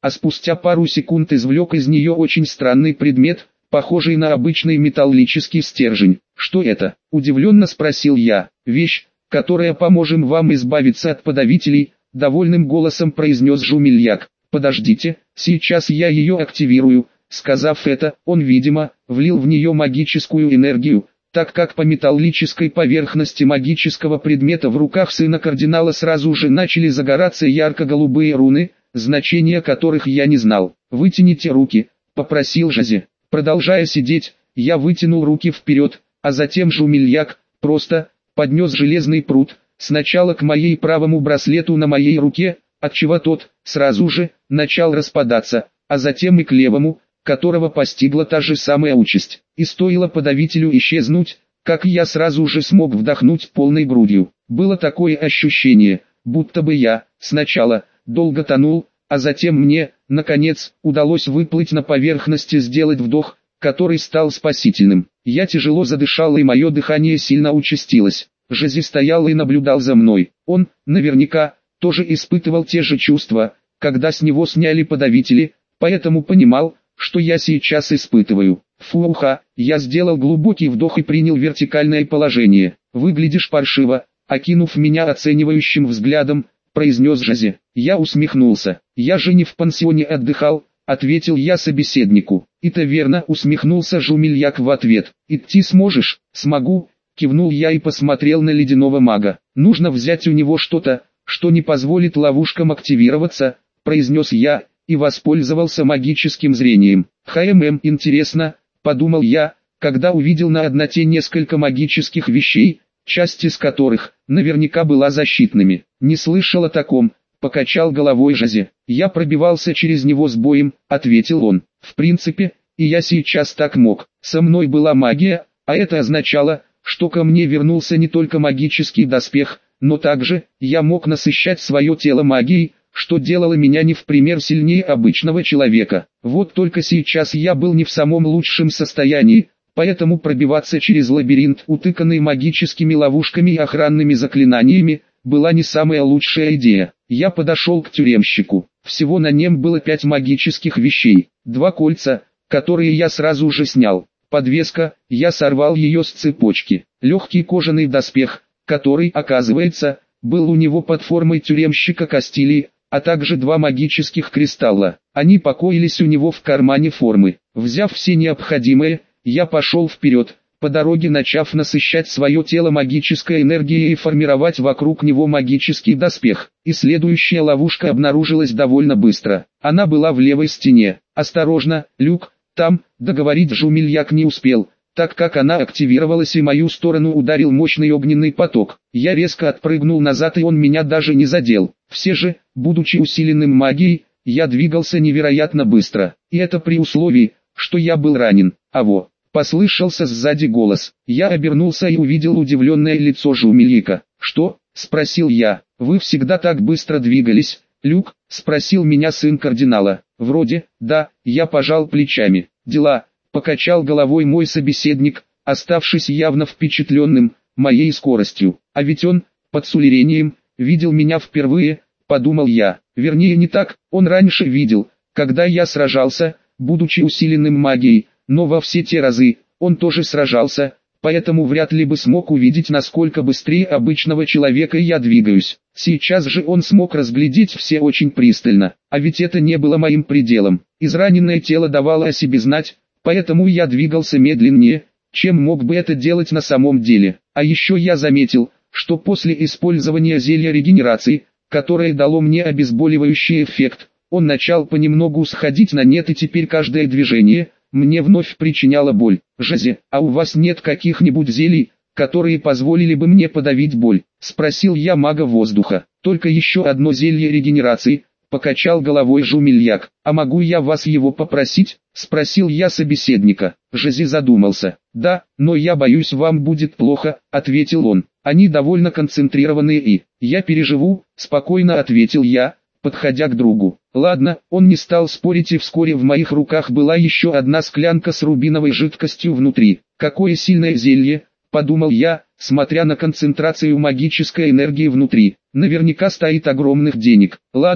а спустя пару секунд извлек из нее очень странный предмет, похожий на обычный металлический стержень. «Что это?» – удивленно спросил я. «Вещь, которая поможет вам избавиться от подавителей», – довольным голосом произнес Жумельяк. «Подождите, сейчас я ее активирую». Сказав это, он, видимо, влил в нее магическую энергию, так как по металлической поверхности магического предмета в руках сына кардинала сразу же начали загораться ярко-голубые руны, значения которых я не знал. «Вытяните руки», – попросил Жозе. Продолжая сидеть, я вытянул руки вперед, а затем Жумельяк просто поднес железный прут, сначала к моей правому браслету на моей руке, отчего тот сразу же начал распадаться, а затем и к левому, которого постигла та же самая участь. И стоило подавителю исчезнуть, как я сразу же смог вдохнуть полной грудью. Было такое ощущение, будто бы я, сначала, долго тонул, а затем мне, наконец, удалось выплыть на поверхность и сделать вдох, который стал спасительным. Я тяжело задышал и мое дыхание сильно участилось. Жозе стоял и наблюдал за мной. Он, наверняка, тоже испытывал те же чувства, когда с него сняли подавители, поэтому понимал, что я сейчас испытываю. Фуха, я сделал глубокий вдох и принял вертикальное положение. «Выглядишь паршиво», окинув меня оценивающим взглядом, произнес Жозе. Я усмехнулся. «Я же не в пансионе отдыхал», ответил я собеседнику. «Это верно», усмехнулся Жумельяк в ответ. «Идти сможешь?» «Смогу», кивнул я и посмотрел на ледяного мага. «Нужно взять у него что-то, что не позволит ловушкам активироваться», произнес я, и воспользовался магическим зрением. «Хм, интересно», подумал я, когда увидел на одноте несколько магических вещей, часть из которых, наверняка была защитными. «Не слышал о таком», покачал головой Жозе. «Я пробивался через него с боем», ответил он. «В принципе, и я сейчас так мог. Со мной была магия, а это означало, что ко мне вернулся не только магический доспех, но также, я мог насыщать свое тело магией, что делало меня не в пример сильнее обычного человека. Вот только сейчас я был не в самом лучшем состоянии, поэтому пробиваться через лабиринт, утыканный магическими ловушками и охранными заклинаниями, была не самая лучшая идея. Я подошел к тюремщику. Всего на нем было пять магических вещей. Два кольца, которые я сразу же снял. Подвеска, я сорвал ее с цепочки. Легкий кожаный доспех, который, оказывается, был у него под формой тюремщика Кастилии, а также два магических кристалла. Они покоились у него в кармане формы. Взяв все необходимое, я пошел вперед, по дороге начав насыщать свое тело магической энергией и формировать вокруг него магический доспех. И следующая ловушка обнаружилась довольно быстро. Она была в левой стене. «Осторожно, Люк, там», договорить Жумельяк не успел, так как она активировалась и мою сторону ударил мощный огненный поток. Я резко отпрыгнул назад и он меня даже не задел. Все же, будучи усиленным магией, я двигался невероятно быстро. И это при условии, что я был ранен. «Аво!» Послышался сзади голос. Я обернулся и увидел удивленное лицо Жумельяка. «Что?» – спросил я. «Вы всегда так быстро двигались, Люк?» – спросил меня сын кардинала. «Вроде, да», я пожал плечами. «Дела», – покачал головой мой собеседник, оставшись явно впечатленным моей скоростью. «А ведь он, под сулерением, видел меня впервые», – подумал я. Вернее не так, он раньше видел, когда я сражался, будучи усиленным магией, но во все те разы, он тоже сражался, поэтому вряд ли бы смог увидеть, насколько быстрее обычного человека я двигаюсь. Сейчас же он смог разглядеть все очень пристально, а ведь это не было моим пределом. Израненное тело давало о себе знать, поэтому я двигался медленнее, чем мог бы это делать на самом деле. А еще я заметил, что после использования зелья регенерации, которое дало мне обезболивающий эффект, он начал понемногу сходить на нет и теперь каждое движение мне вновь причиняло боль. «Жозе, а у вас нет каких-нибудь зелий, которые позволили бы мне подавить боль?» – спросил я мага воздуха. «Только еще одно зелье регенерации», – покачал головой Жумельяк. «А могу я вас его попросить?» – спросил я собеседника. Жозе задумался. «Да, но я боюсь, вам будет плохо», – ответил он. «Они довольно концентрированные и...» «Я переживу», – спокойно ответил я, подходя к другу. Ладно, он не стал спорить, и вскоре в моих руках была еще одна склянка с рубиновой жидкостью внутри. «Какое сильное зелье», – подумал я, смотря на концентрацию магической энергии внутри. «Наверняка стоит огромных денег». «Ладно», –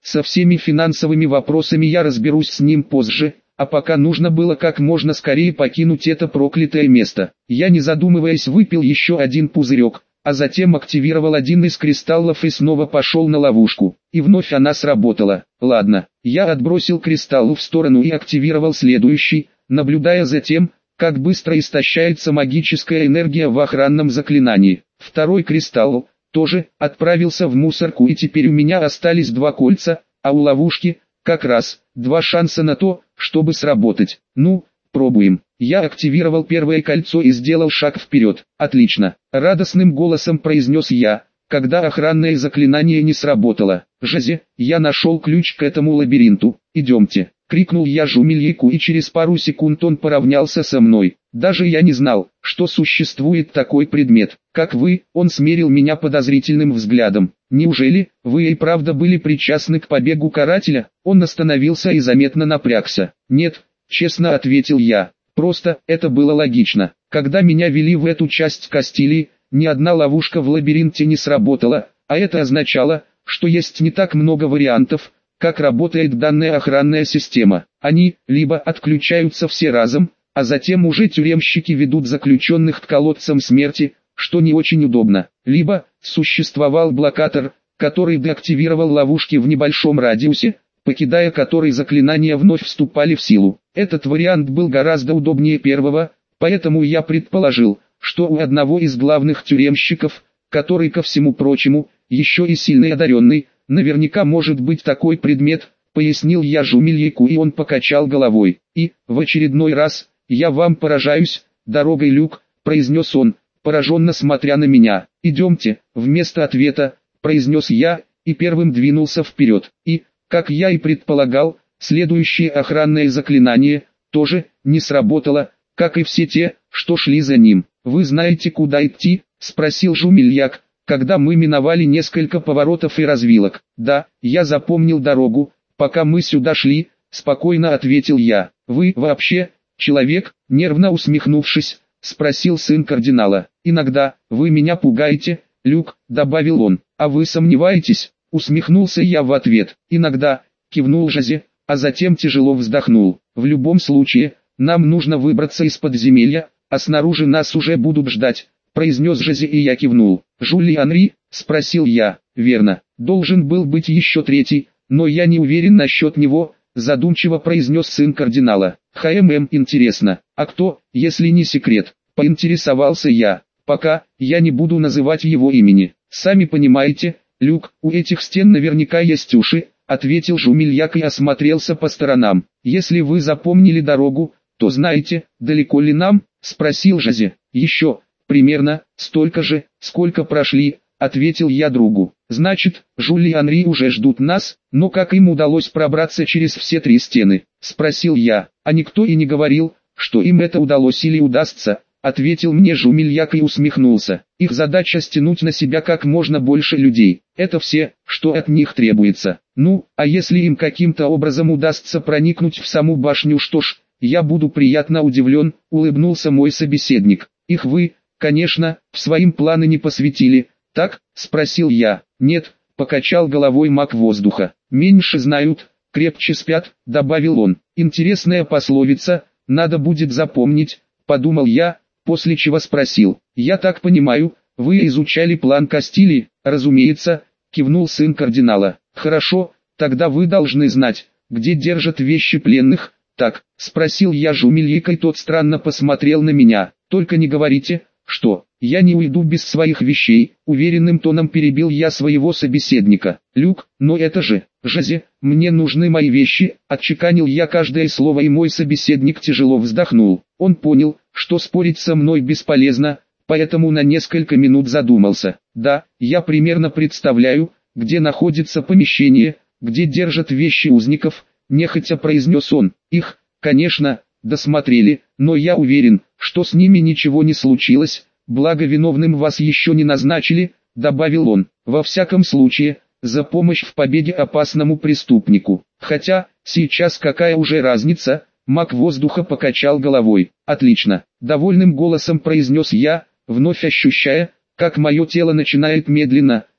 Со всеми финансовыми вопросами я разберусь с ним позже, а пока нужно было как можно скорее покинуть это проклятое место. Я, не задумываясь, выпил еще один пузырек, а затем активировал один из кристаллов и снова пошел на ловушку. И вновь она сработала. Ладно, я отбросил кристалл в сторону и активировал следующий, наблюдая за тем, как быстро истощается магическая энергия в охранном заклинании. Второй кристалл тоже отправился в мусорку, и теперь у меня остались два кольца, а у ловушки как раз два шанса на то, чтобы сработать. Ну, пробуем. Я активировал первое кольцо и сделал шаг вперед. Отлично, радостным голосом произнес я, когда охранное заклинание не сработало. Жазе, я нашел ключ к этому лабиринту, идемте. Крикнул я Жумельяку, и через пару секунд он поравнялся со мной. Даже я не знал, что существует такой предмет, как вы. Он смерил меня подозрительным взглядом. Неужели вы и правда были причастны к побегу карателя? Он остановился и заметно напрягся. Нет, честно ответил я. Просто это было логично. Когда меня вели в эту часть Кастилии, ни одна ловушка в лабиринте не сработала, а это означало, что есть не так много вариантов, как работает данная охранная система. Они либо отключаются все разом, а затем уже тюремщики ведут заключенных к колодцам смерти, что не очень удобно, либо существовал блокатор, который деактивировал ловушки в небольшом радиусе, покидая который заклинания вновь вступали в силу. Этот вариант был гораздо удобнее первого, поэтому я предположил, что у одного из главных тюремщиков, который, ко всему прочему, еще и сильный одаренный, наверняка может быть такой предмет, пояснил я Жумельяку, и он покачал головой. И, в очередной раз, я вам поражаюсь, дорогой Люк, произнес он, пораженно смотря на меня. Идемте, вместо ответа, произнес я, и первым двинулся вперед. И, как я и предполагал, следующее охранное заклинание тоже не сработало, как и все те, что шли за ним. Вы знаете, куда идти? Спросил Жумельяк, когда мы миновали несколько поворотов и развилок. Да, я запомнил дорогу, пока мы сюда шли, спокойно ответил я. Вы вообще человек? Нервно усмехнувшись, спросил сын кардинала. Иногда вы меня пугаете, Люк, добавил он. А вы сомневаетесь? Усмехнулся я в ответ. Иногда, кивнул Жазе, а затем тяжело вздохнул. В любом случае, нам нужно выбраться из подземелья, а снаружи нас уже будут ждать, произнес Жазе, и я кивнул. Жюли Анри? Спросил я. Верно, должен был быть еще третий, но я не уверен насчет него, задумчиво произнес сын кардинала. ХММ, интересно, а кто, если не секрет? Поинтересовался я. Пока, я не буду называть его имени. Сами понимаете, Люк, у этих стен наверняка есть уши, ответил Жумельяк и осмотрелся по сторонам. Если вы запомнили дорогу, то знаете, далеко ли нам? Спросил Жазе. Еще, примерно, столько же, сколько прошли, ответил я другу. Значит, Жюли Анри уже ждут нас, но как им удалось пробраться через все три стены? Спросил я, а никто и не говорил, что им это удалось или удастся, ответил мне Жумельяк и усмехнулся. Их задача стянуть на себя как можно больше людей. Это все, что от них требуется. Ну, а если им каким-то образом удастся проникнуть в саму башню, что ж, я буду приятно удивлен, улыбнулся мой собеседник. Их вы, конечно, в своим планы не посвятили, так? Спросил я. Нет, покачал головой маг воздуха. Меньше знают, крепче спят, добавил он. Интересная пословица, надо будет запомнить, подумал я, после чего спросил. Я так понимаю, вы изучали план Кастилии? Разумеется, кивнул сын кардинала. Хорошо, тогда вы должны знать, где держат вещи пленных. Так, спросил я Жумельяка, и тот странно посмотрел на меня. Только не говорите, что я не уйду без своих вещей, уверенным тоном перебил я своего собеседника. Люк, но это же, Жазе, мне нужны мои вещи, отчеканил я каждое слово, и мой собеседник тяжело вздохнул. Он понял, что спорить со мной бесполезно, поэтому на несколько минут задумался. Да, я примерно представляю, где находится помещение, где держат вещи узников, нехотя произнес он. Их, конечно, досмотрели, но я уверен, что с ними ничего не случилось, благо виновным вас еще не назначили, добавил он. Во всяком случае, за помощь в побеге опасному преступнику. Хотя, сейчас какая уже разница, маг воздуха покачал головой. Отлично, довольным голосом произнес я, вновь ощущая, как мое тело начинает медленно,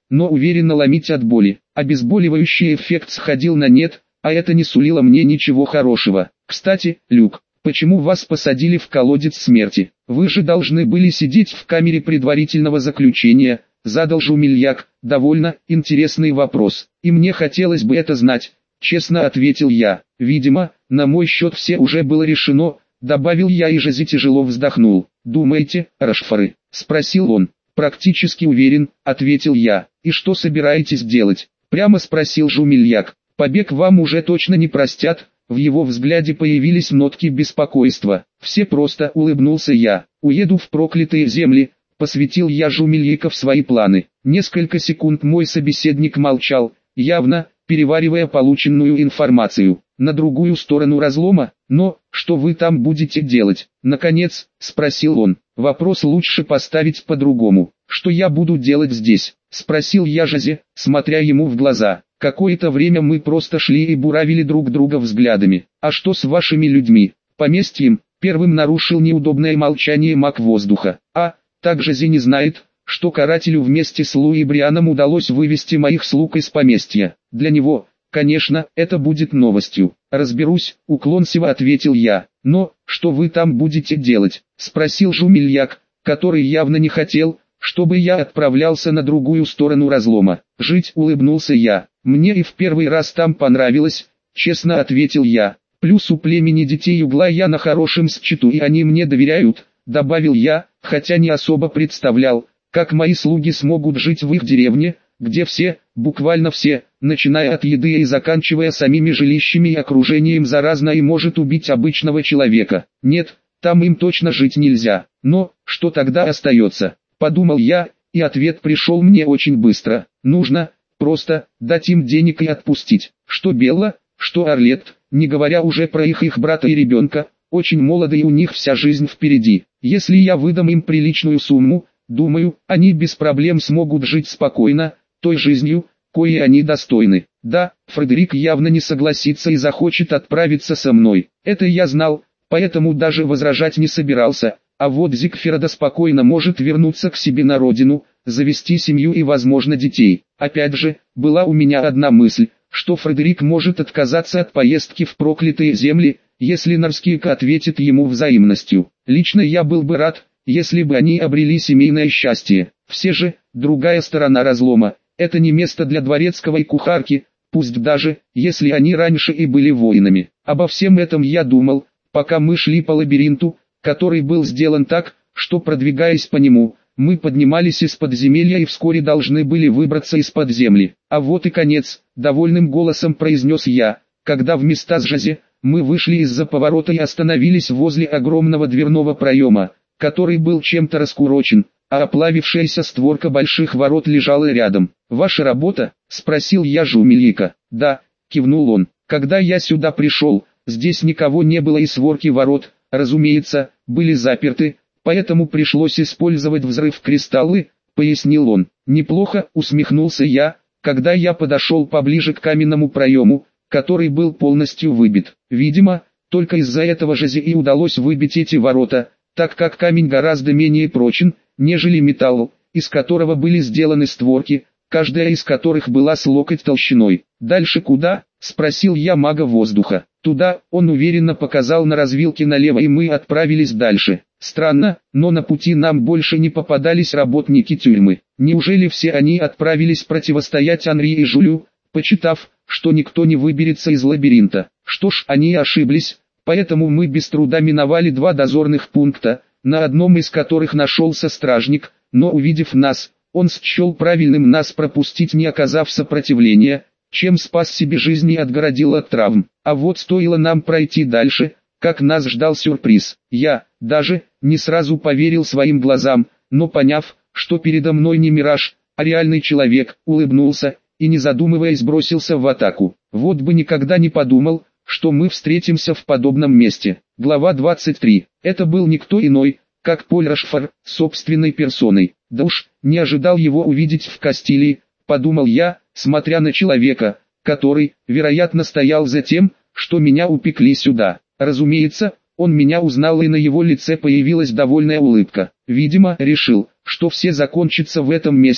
но уверенно ломить от боли. Обезболивающий эффект сходил на нет, а это не сулило мне ничего хорошего. Кстати, Люк, почему вас посадили в колодец смерти? Вы же должны были сидеть в камере предварительного заключения, задал Жумельяк. Довольно интересный вопрос, и мне хотелось бы это знать, честно ответил я. Видимо, на мой счет все уже было решено, добавил я, и Жозе тяжело вздохнул. Думаете, Рошфоры? Спросил он. Практически уверен, ответил я. И что собираетесь делать? Прямо спросил Жумельяк. Побег вам уже точно не простят. В его взгляде появились нотки беспокойства. Все просто, улыбнулся я. Уеду в проклятые земли, посвятил я Жумельяка в свои планы. Несколько секунд мой собеседник молчал, явно переваривая полученную информацию. На другую сторону разлома? Но, что вы там будете делать? Наконец, спросил он. Вопрос лучше поставить по-другому. Что я буду делать здесь? Спросил я Жозе, смотря ему в глаза. Какое-то время мы просто шли и буравили друг друга взглядами. А что с вашими людьми? Поместьем? Первым нарушил неудобное молчание маг воздуха. А, так Жозе не знает, что карателю вместе с Лу и Брианом удалось вывести моих слуг из поместья. Для него, конечно, это будет новостью. Разберусь, уклончиво ответил я. Но, что вы там будете делать? Спросил Жумельяк, который явно не хотел, чтобы я отправлялся на другую сторону разлома. Жить, улыбнулся я. Мне и в первый раз там понравилось, честно ответил я. Плюс у племени детей угла я на хорошем счету, и они мне доверяют, добавил я, хотя не особо представлял, как мои слуги смогут жить в их деревне, где все, буквально все, начиная от еды и заканчивая самими жилищами и окружением, заразно и может убить обычного человека. Нет, там им точно жить нельзя. Но, что тогда остается? Подумал я, и ответ пришел мне очень быстро. Нужно, просто, дать им денег и отпустить. Что Белла, что Орлет, не говоря уже про их их брата и ребенка, очень молоды и у них вся жизнь впереди. Если я выдам им приличную сумму, думаю, они без проблем смогут жить спокойно, той жизнью, коей они достойны. Да, Фредерик явно не согласится и захочет отправиться со мной. Это я знал, поэтому даже возражать не собирался. А вот Зигфрида спокойно может вернуться к себе на родину, завести семью и, возможно, детей. Опять же, была у меня одна мысль, что Фредерик может отказаться от поездки в проклятые земли, если Нарскик ответит ему взаимностью. Лично я был бы рад, если бы они обрели семейное счастье. Все же, другая сторона разлома, это не место для дворецкого и кухарки, пусть даже, если они раньше и были воинами. Обо всем этом я думал, пока мы шли по лабиринту, который был сделан так, что, продвигаясь по нему, мы поднимались из подземелья и вскоре должны были выбраться из-под земли. А вот и конец, довольным голосом произнес я, когда в места с Жозе, мы вышли из-за поворота и остановились возле огромного дверного проема, который был чем-то раскурочен, а оплавившаяся створка больших ворот лежала рядом. «Ваша работа?» – спросил я Жумельяка. «Да», – кивнул он. «Когда я сюда пришел, здесь никого не было и створки ворот, разумеется, были заперты, поэтому пришлось использовать взрыв-кристаллы», — пояснил он. «Неплохо», — усмехнулся я, когда я подошел поближе к каменному проему, который был полностью выбит. Видимо, только из-за этого Жозе и удалось выбить эти ворота, так как камень гораздо менее прочен, нежели металл, из которого были сделаны створки, каждая из которых была с локоть толщиной. «Дальше куда?» — спросил я мага воздуха. «Туда», — он уверенно показал на развилке налево, и мы отправились дальше. Странно, но на пути нам больше не попадались работники тюрьмы. Неужели все они отправились противостоять Анри и Жюлю, почитав, что никто не выберется из лабиринта? Что ж, они ошиблись, поэтому мы без труда миновали два дозорных пункта, на одном из которых нашелся стражник, но увидев нас, он счел правильным нас пропустить, не оказав сопротивления, чем спас себе жизнь и отгородил от травм. А вот стоило нам пройти дальше, как нас ждал сюрприз. Я, даже, не сразу поверил своим глазам, но поняв, что передо мной не мираж, а реальный человек, улыбнулся, и не задумываясь бросился в атаку. Вот бы никогда не подумал, что мы встретимся в подобном месте. Глава двадцать три. Это был никто иной, как Поль Рошфор, собственной персоной. Да уж, не ожидал его увидеть в Кастилии, подумал я, смотря на человека, который, вероятно, стоял за тем, что меня упекли сюда. Разумеется, он меня узнал, и на его лице появилась довольная улыбка. Видимо, решил, что все закончится в этом месте,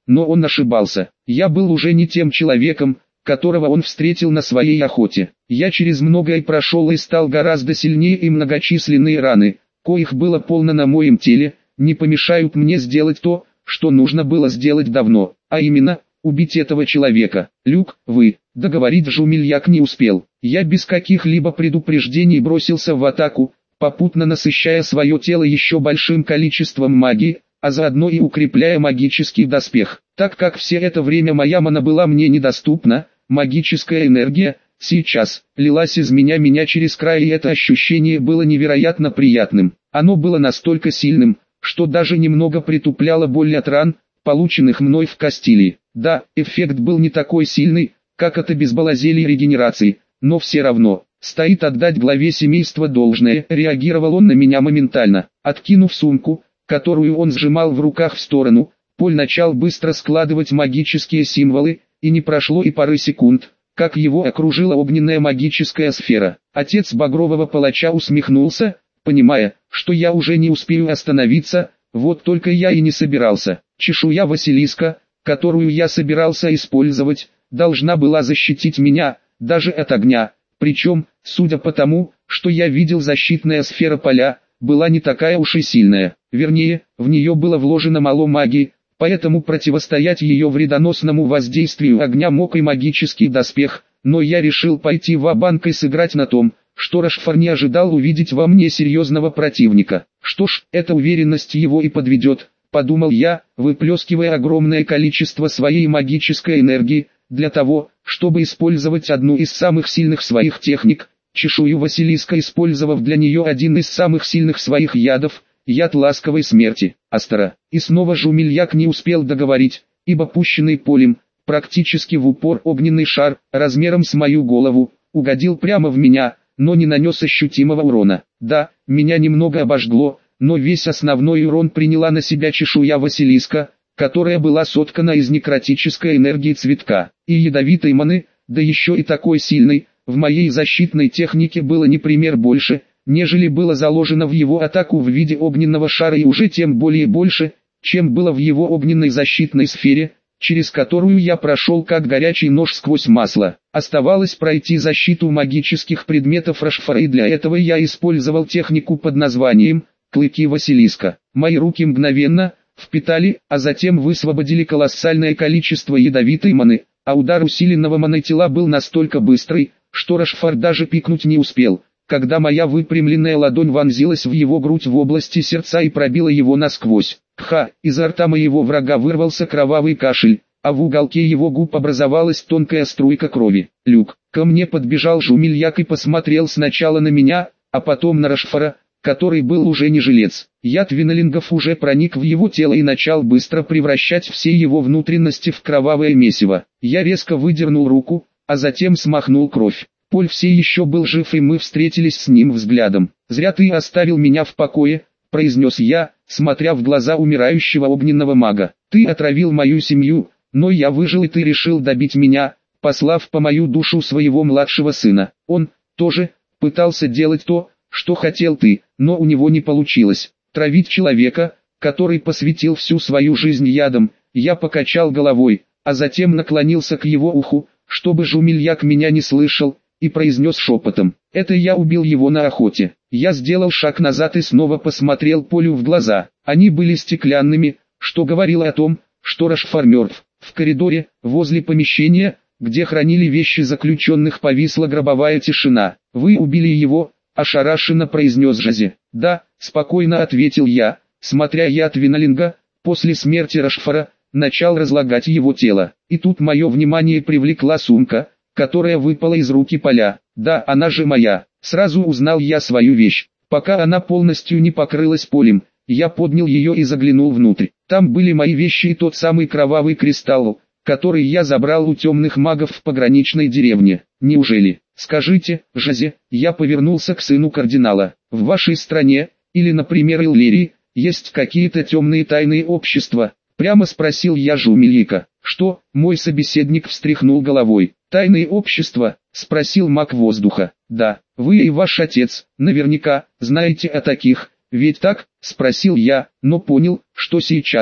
но он ошибался. Я был уже не тем человеком, которого он встретил на своей охоте. Я через многое прошел и стал гораздо сильнее, и многочисленные раны, коих было полно на моем теле, не помешают мне сделать то, что нужно было сделать давно, а именно, убить этого человека. Люк, вы, договорить Жумельяк не успел. Я без каких-либо предупреждений бросился в атаку, попутно насыщая свое тело еще большим количеством магии, а заодно и укрепляя магический доспех. Так как все это время моя мана была мне недоступна, магическая энергия, сейчас, лилась из меня меня через край, и это ощущение было невероятно приятным. Оно было настолько сильным, что даже немного притупляло боль от ран, полученных мной в Кастилии. Да, эффект был не такой сильный, как от обезболозелья регенерации, но все равно, стоит отдать главе семейства должное, реагировал он на меня моментально. Откинув сумку, которую он сжимал в руках, в сторону, Поль начал быстро складывать магические символы, и не прошло и пары секунд, как его окружила огненная магическая сфера. Отец багрового палача усмехнулся, понимая, что я уже не успею остановиться, вот только я и не собирался. Чешуя Василиска, которую я собирался использовать, должна была защитить меня, даже от огня, причем, судя по тому, что я видел, защитная сфера поля, была не такая уж и сильная, вернее, в нее было вложено мало магии, поэтому противостоять ее вредоносному воздействию огня мог и магический доспех, но я решил пойти ва-банк и сыграть на том, что Рашфор не ожидал увидеть во мне серьезного противника. Что ж, эта уверенность его и подведет, подумал я, выплескивая огромное количество своей магической энергии, для того, чтобы использовать одну из самых сильных своих техник, чешую Василиска, использовав для нее один из самых сильных своих ядов, яд ласковой смерти, Астара. И снова Жумельяк не успел договорить, ибо пущенный Полем, практически в упор огненный шар, размером с мою голову, угодил прямо в меня, но не нанес ощутимого урона. Да, меня немного обожгло, но весь основной урон приняла на себя чешуя Василиска, которая была соткана из некротической энергии цветка и ядовитой маны, да еще и такой сильной. В моей защитной технике было не пример больше, нежели было заложено в его атаку в виде огненного шара, и уже тем более больше, чем было в его огненной защитной сфере, через которую я прошел как горячий нож сквозь масло. Оставалось пройти защиту магических предметов Рашфора, и для этого я использовал технику под названием «Клыки Василиска». Мои руки мгновенно впитали, а затем высвободили колоссальное количество ядовитой маны, а удар усиленного маной тела был настолько быстрый, что Рашфор даже пикнуть не успел, когда моя выпрямленная ладонь вонзилась в его грудь в области сердца и пробила его насквозь. Ха! Изо рта моего врага вырвался кровавый кашель, а в уголке его губ образовалась тонкая струйка крови. Люк. Ко мне подбежал Жумельяк и посмотрел сначала на меня, а потом на Рашфора, который был уже не жилец. Яд винолингов уже проник в его тело и начал быстро превращать все его внутренности в кровавое месиво. Я резко выдернул руку, а затем смахнул кровь. Поль все еще был жив, и мы встретились с ним взглядом. «Зря ты оставил меня в покое», — произнес я, смотря в глаза умирающего огненного мага. «Ты отравил мою семью, но я выжил, и ты решил добить меня, послав по мою душу своего младшего сына. Он, тоже, пытался делать то, что хотел ты, но у него не получилось. Травить человека, который посвятил всю свою жизнь ядом». Я покачал головой, а затем наклонился к его уху, чтобы Жумельяк меня не слышал, и произнес шепотом: «Это я убил его на охоте». Я сделал шаг назад и снова посмотрел Полю в глаза. Они были стеклянными, что говорило о том, что Рашфор мертв. В коридоре, возле помещения, где хранили вещи заключенных, повисла гробовая тишина. «Вы убили его?» – ошарашенно произнес Жази. «Да», – спокойно ответил я, смотря яд винолинга, после смерти Рашфора, начал разлагать его тело. И тут мое внимание привлекла сумка, которая выпала из руки Поля. «Да, она же моя». Сразу узнал я свою вещь. Пока она полностью не покрылась Полем, я поднял ее и заглянул внутрь. Там были мои вещи и тот самый кровавый кристалл, который я забрал у темных магов в пограничной деревне. «Неужели? Скажите, Жази», я повернулся к сыну кардинала, «в вашей стране, или, например, Иллирии, есть какие-то темные тайные общества?» Прямо спросил я Жумельяка. «Что?» — мой собеседник встряхнул головой. «Тайные общества?» — спросил маг воздуха. «Да, вы и ваш отец, наверняка, знаете о таких, ведь так?» — спросил я, но понял, что сейчас,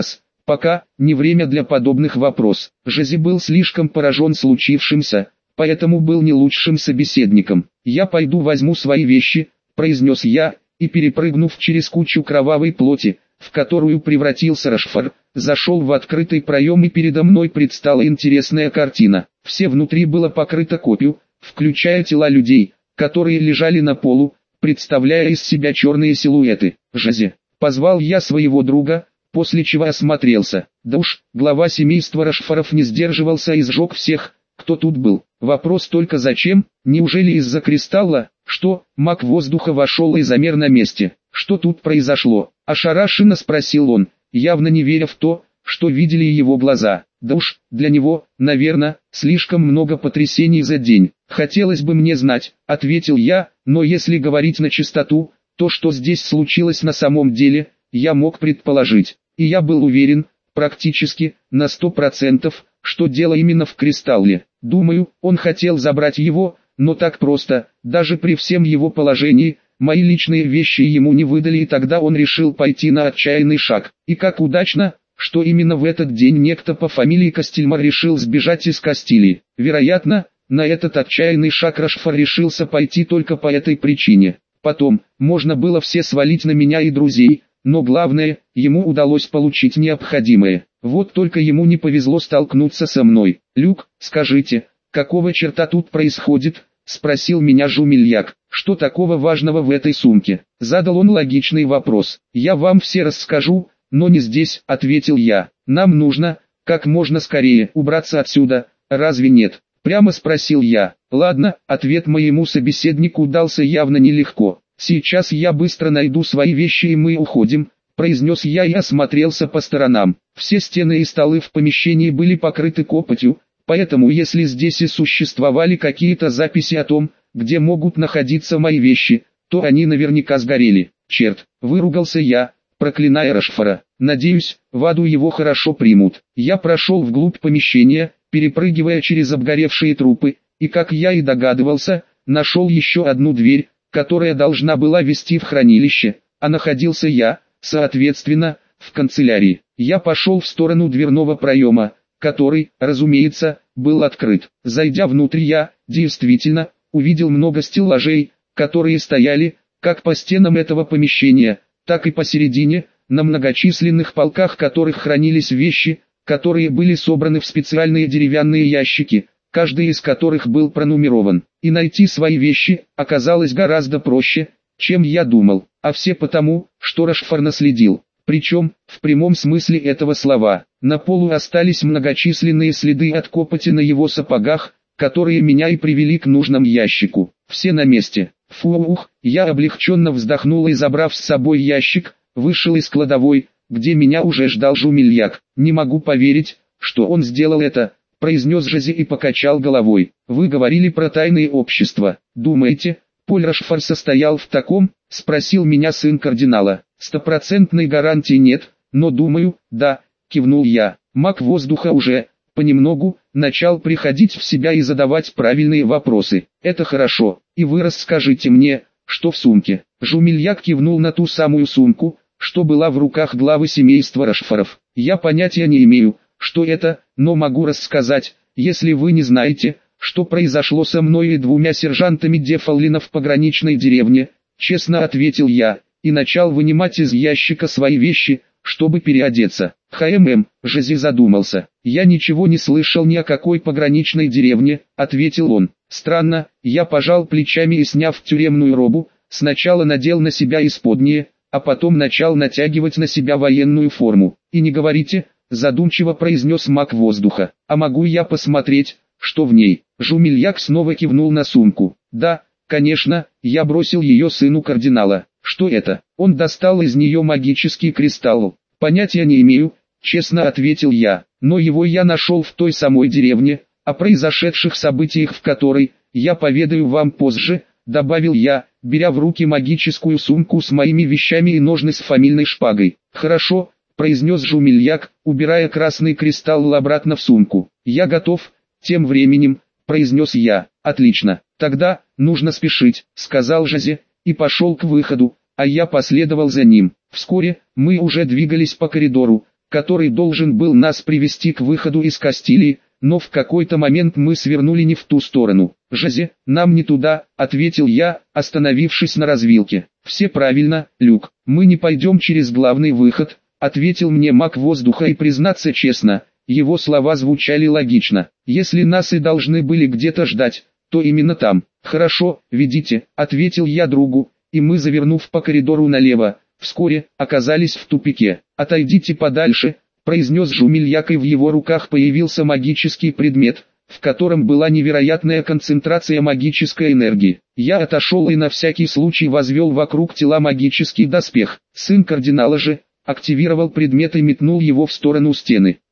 Пока не время для подобных вопросов. Жозе был слишком поражен случившимся, поэтому был не лучшим собеседником. «Я пойду возьму свои вещи», — произнес я, и перепрыгнув через кучу кровавой плоти, в которую превратился Рошфор, зашел в открытый проем, и передо мной предстала интересная картина. Все внутри было покрыто копью, включая тела людей, которые лежали на полу, представляя из себя черные силуэты. «Жозе», — позвал я своего друга, после чего осмотрелся. Да уж, глава семейства Рошфоров не сдерживался и сжег всех, кто тут был. Вопрос только зачем? Неужели из-за кристалла? Что? Маг воздуха вошел и замер на месте. Что тут произошло? Ошарашенно спросил он, явно не веря в то, что видели его глаза. Да уж, для него, наверное, слишком много потрясений за день. Хотелось бы мне знать, ответил я, но если говорить на чистоту, то что здесь случилось на самом деле, я мог предположить. И я был уверен, практически, на сто процентов, что дело именно в кристалле. Думаю, он хотел забрать его, но так просто, даже при всем его положении, мои личные вещи ему не выдали, и тогда он решил пойти на отчаянный шаг. И как удачно, что именно в этот день некто по фамилии Кастильмар решил сбежать из Кастилии. Вероятно, на этот отчаянный шаг Рошфор решился пойти только по этой причине. Потом, можно было все свалить на меня и друзей, но главное, ему удалось получить необходимое. Вот только ему не повезло столкнуться со мной. «Люк, скажите, какого черта тут происходит?» — спросил меня Жумельяк. «Что такого важного в этой сумке?» Задал он логичный вопрос. «Я вам все расскажу, но не здесь», — ответил я. «Нам нужно, как можно скорее, убраться отсюда, разве нет?» Прямо спросил я. «Ладно», ответ моему собеседнику дался явно нелегко. «Сейчас я быстро найду свои вещи и мы уходим», произнес я и осмотрелся по сторонам. Все стены и столы в помещении были покрыты копотью, поэтому если здесь и существовали какие-то записи о том, где могут находиться мои вещи, то они наверняка сгорели. «Черт», выругался я, проклиная Рошфора. «Надеюсь, в аду его хорошо примут». Я прошел вглубь помещения, перепрыгивая через обгоревшие трупы, и, как я и догадывался, нашел еще одну дверь, которая должна была вести в хранилище, а находился я, соответственно, в канцелярии. Я пошел в сторону дверного проема, который, разумеется, был открыт. Зайдя внутрь, я, действительно, увидел много стеллажей, которые стояли, как по стенам этого помещения, так и посередине, на многочисленных полках которых хранились вещи, которые были собраны в специальные деревянные ящики, каждый из которых был пронумерован. И найти свои вещи оказалось гораздо проще, чем я думал, а все потому, что Рошфор наследил. Причем, в прямом смысле этого слова, на полу остались многочисленные следы от копоти на его сапогах, которые меня и привели к нужному ящику. Все на месте. Фух, я облегченно вздохнул и, забрав с собой ящик, вышел из кладовой, где меня уже ждал Жумельяк. «Не могу поверить, что он сделал это», произнес Жозе и покачал головой. «Вы говорили про тайные общества. Думаете, Поль Рошфор состоял в таком?» — спросил меня сын кардинала. «Стопроцентной гарантии нет, но думаю, да», — кивнул я. Маг воздуха уже, понемногу, начал приходить в себя и задавать правильные вопросы. «Это хорошо, и вы расскажите мне, что в сумке». Жумельяк кивнул на ту самую сумку, что была в руках главы семейства Рошфоров. «Я понятия не имею, что это, но могу рассказать, если вы не знаете, что произошло со мной и двумя сержантами Дефаллина в пограничной деревне», честно ответил я, и начал вынимать из ящика свои вещи, чтобы переодеться. «Хмм», Жозе задумался. «Я ничего не слышал ни о какой пограничной деревне», ответил он. «Странно», я пожал плечами и, сняв тюремную робу, сначала надел на себя исподние, а потом начал натягивать на себя военную форму. «И не говорите», задумчиво произнес маг воздуха. «А могу я посмотреть, что в ней?» Жумельяк снова кивнул на сумку. «Да, конечно», я бросил ее сыну кардинала. «Что это?» Он достал из нее магический кристалл. «Понятия не имею», честно ответил я, «но его я нашел в той самой деревне, о произошедших событиях в которой, я поведаю вам позже», добавил я, беря в руки магическую сумку с моими вещами и ножны с фамильной шпагой. «Хорошо», произнес Жумельяк, убирая красный кристалл обратно в сумку. «Я готов, тем временем», произнес я. «Отлично, тогда, нужно спешить», сказал Жозе, и пошел к выходу, а я последовал за ним. Вскоре, мы уже двигались по коридору, который должен был нас привести к выходу из Кастилии, но в какой-то момент мы свернули не в ту сторону. «Жозе, нам не туда», — ответил я, остановившись на развилке. «Все правильно, Люк, мы не пойдем через главный выход», — ответил мне маг воздуха, и, признаться честно, его слова звучали логично. «Если нас и должны были где-то ждать, то именно там». «Хорошо, ведите», — ответил я другу, и мы, завернув по коридору налево, вскоре оказались в тупике. «Отойдите подальше», — произнес Жумельяк, и в его руках появился магический предмет, в котором была невероятная концентрация магической энергии. Я отошел и на всякий случай возвел вокруг тела магический доспех. Сын кардинала же активировал предмет и метнул его в сторону стены.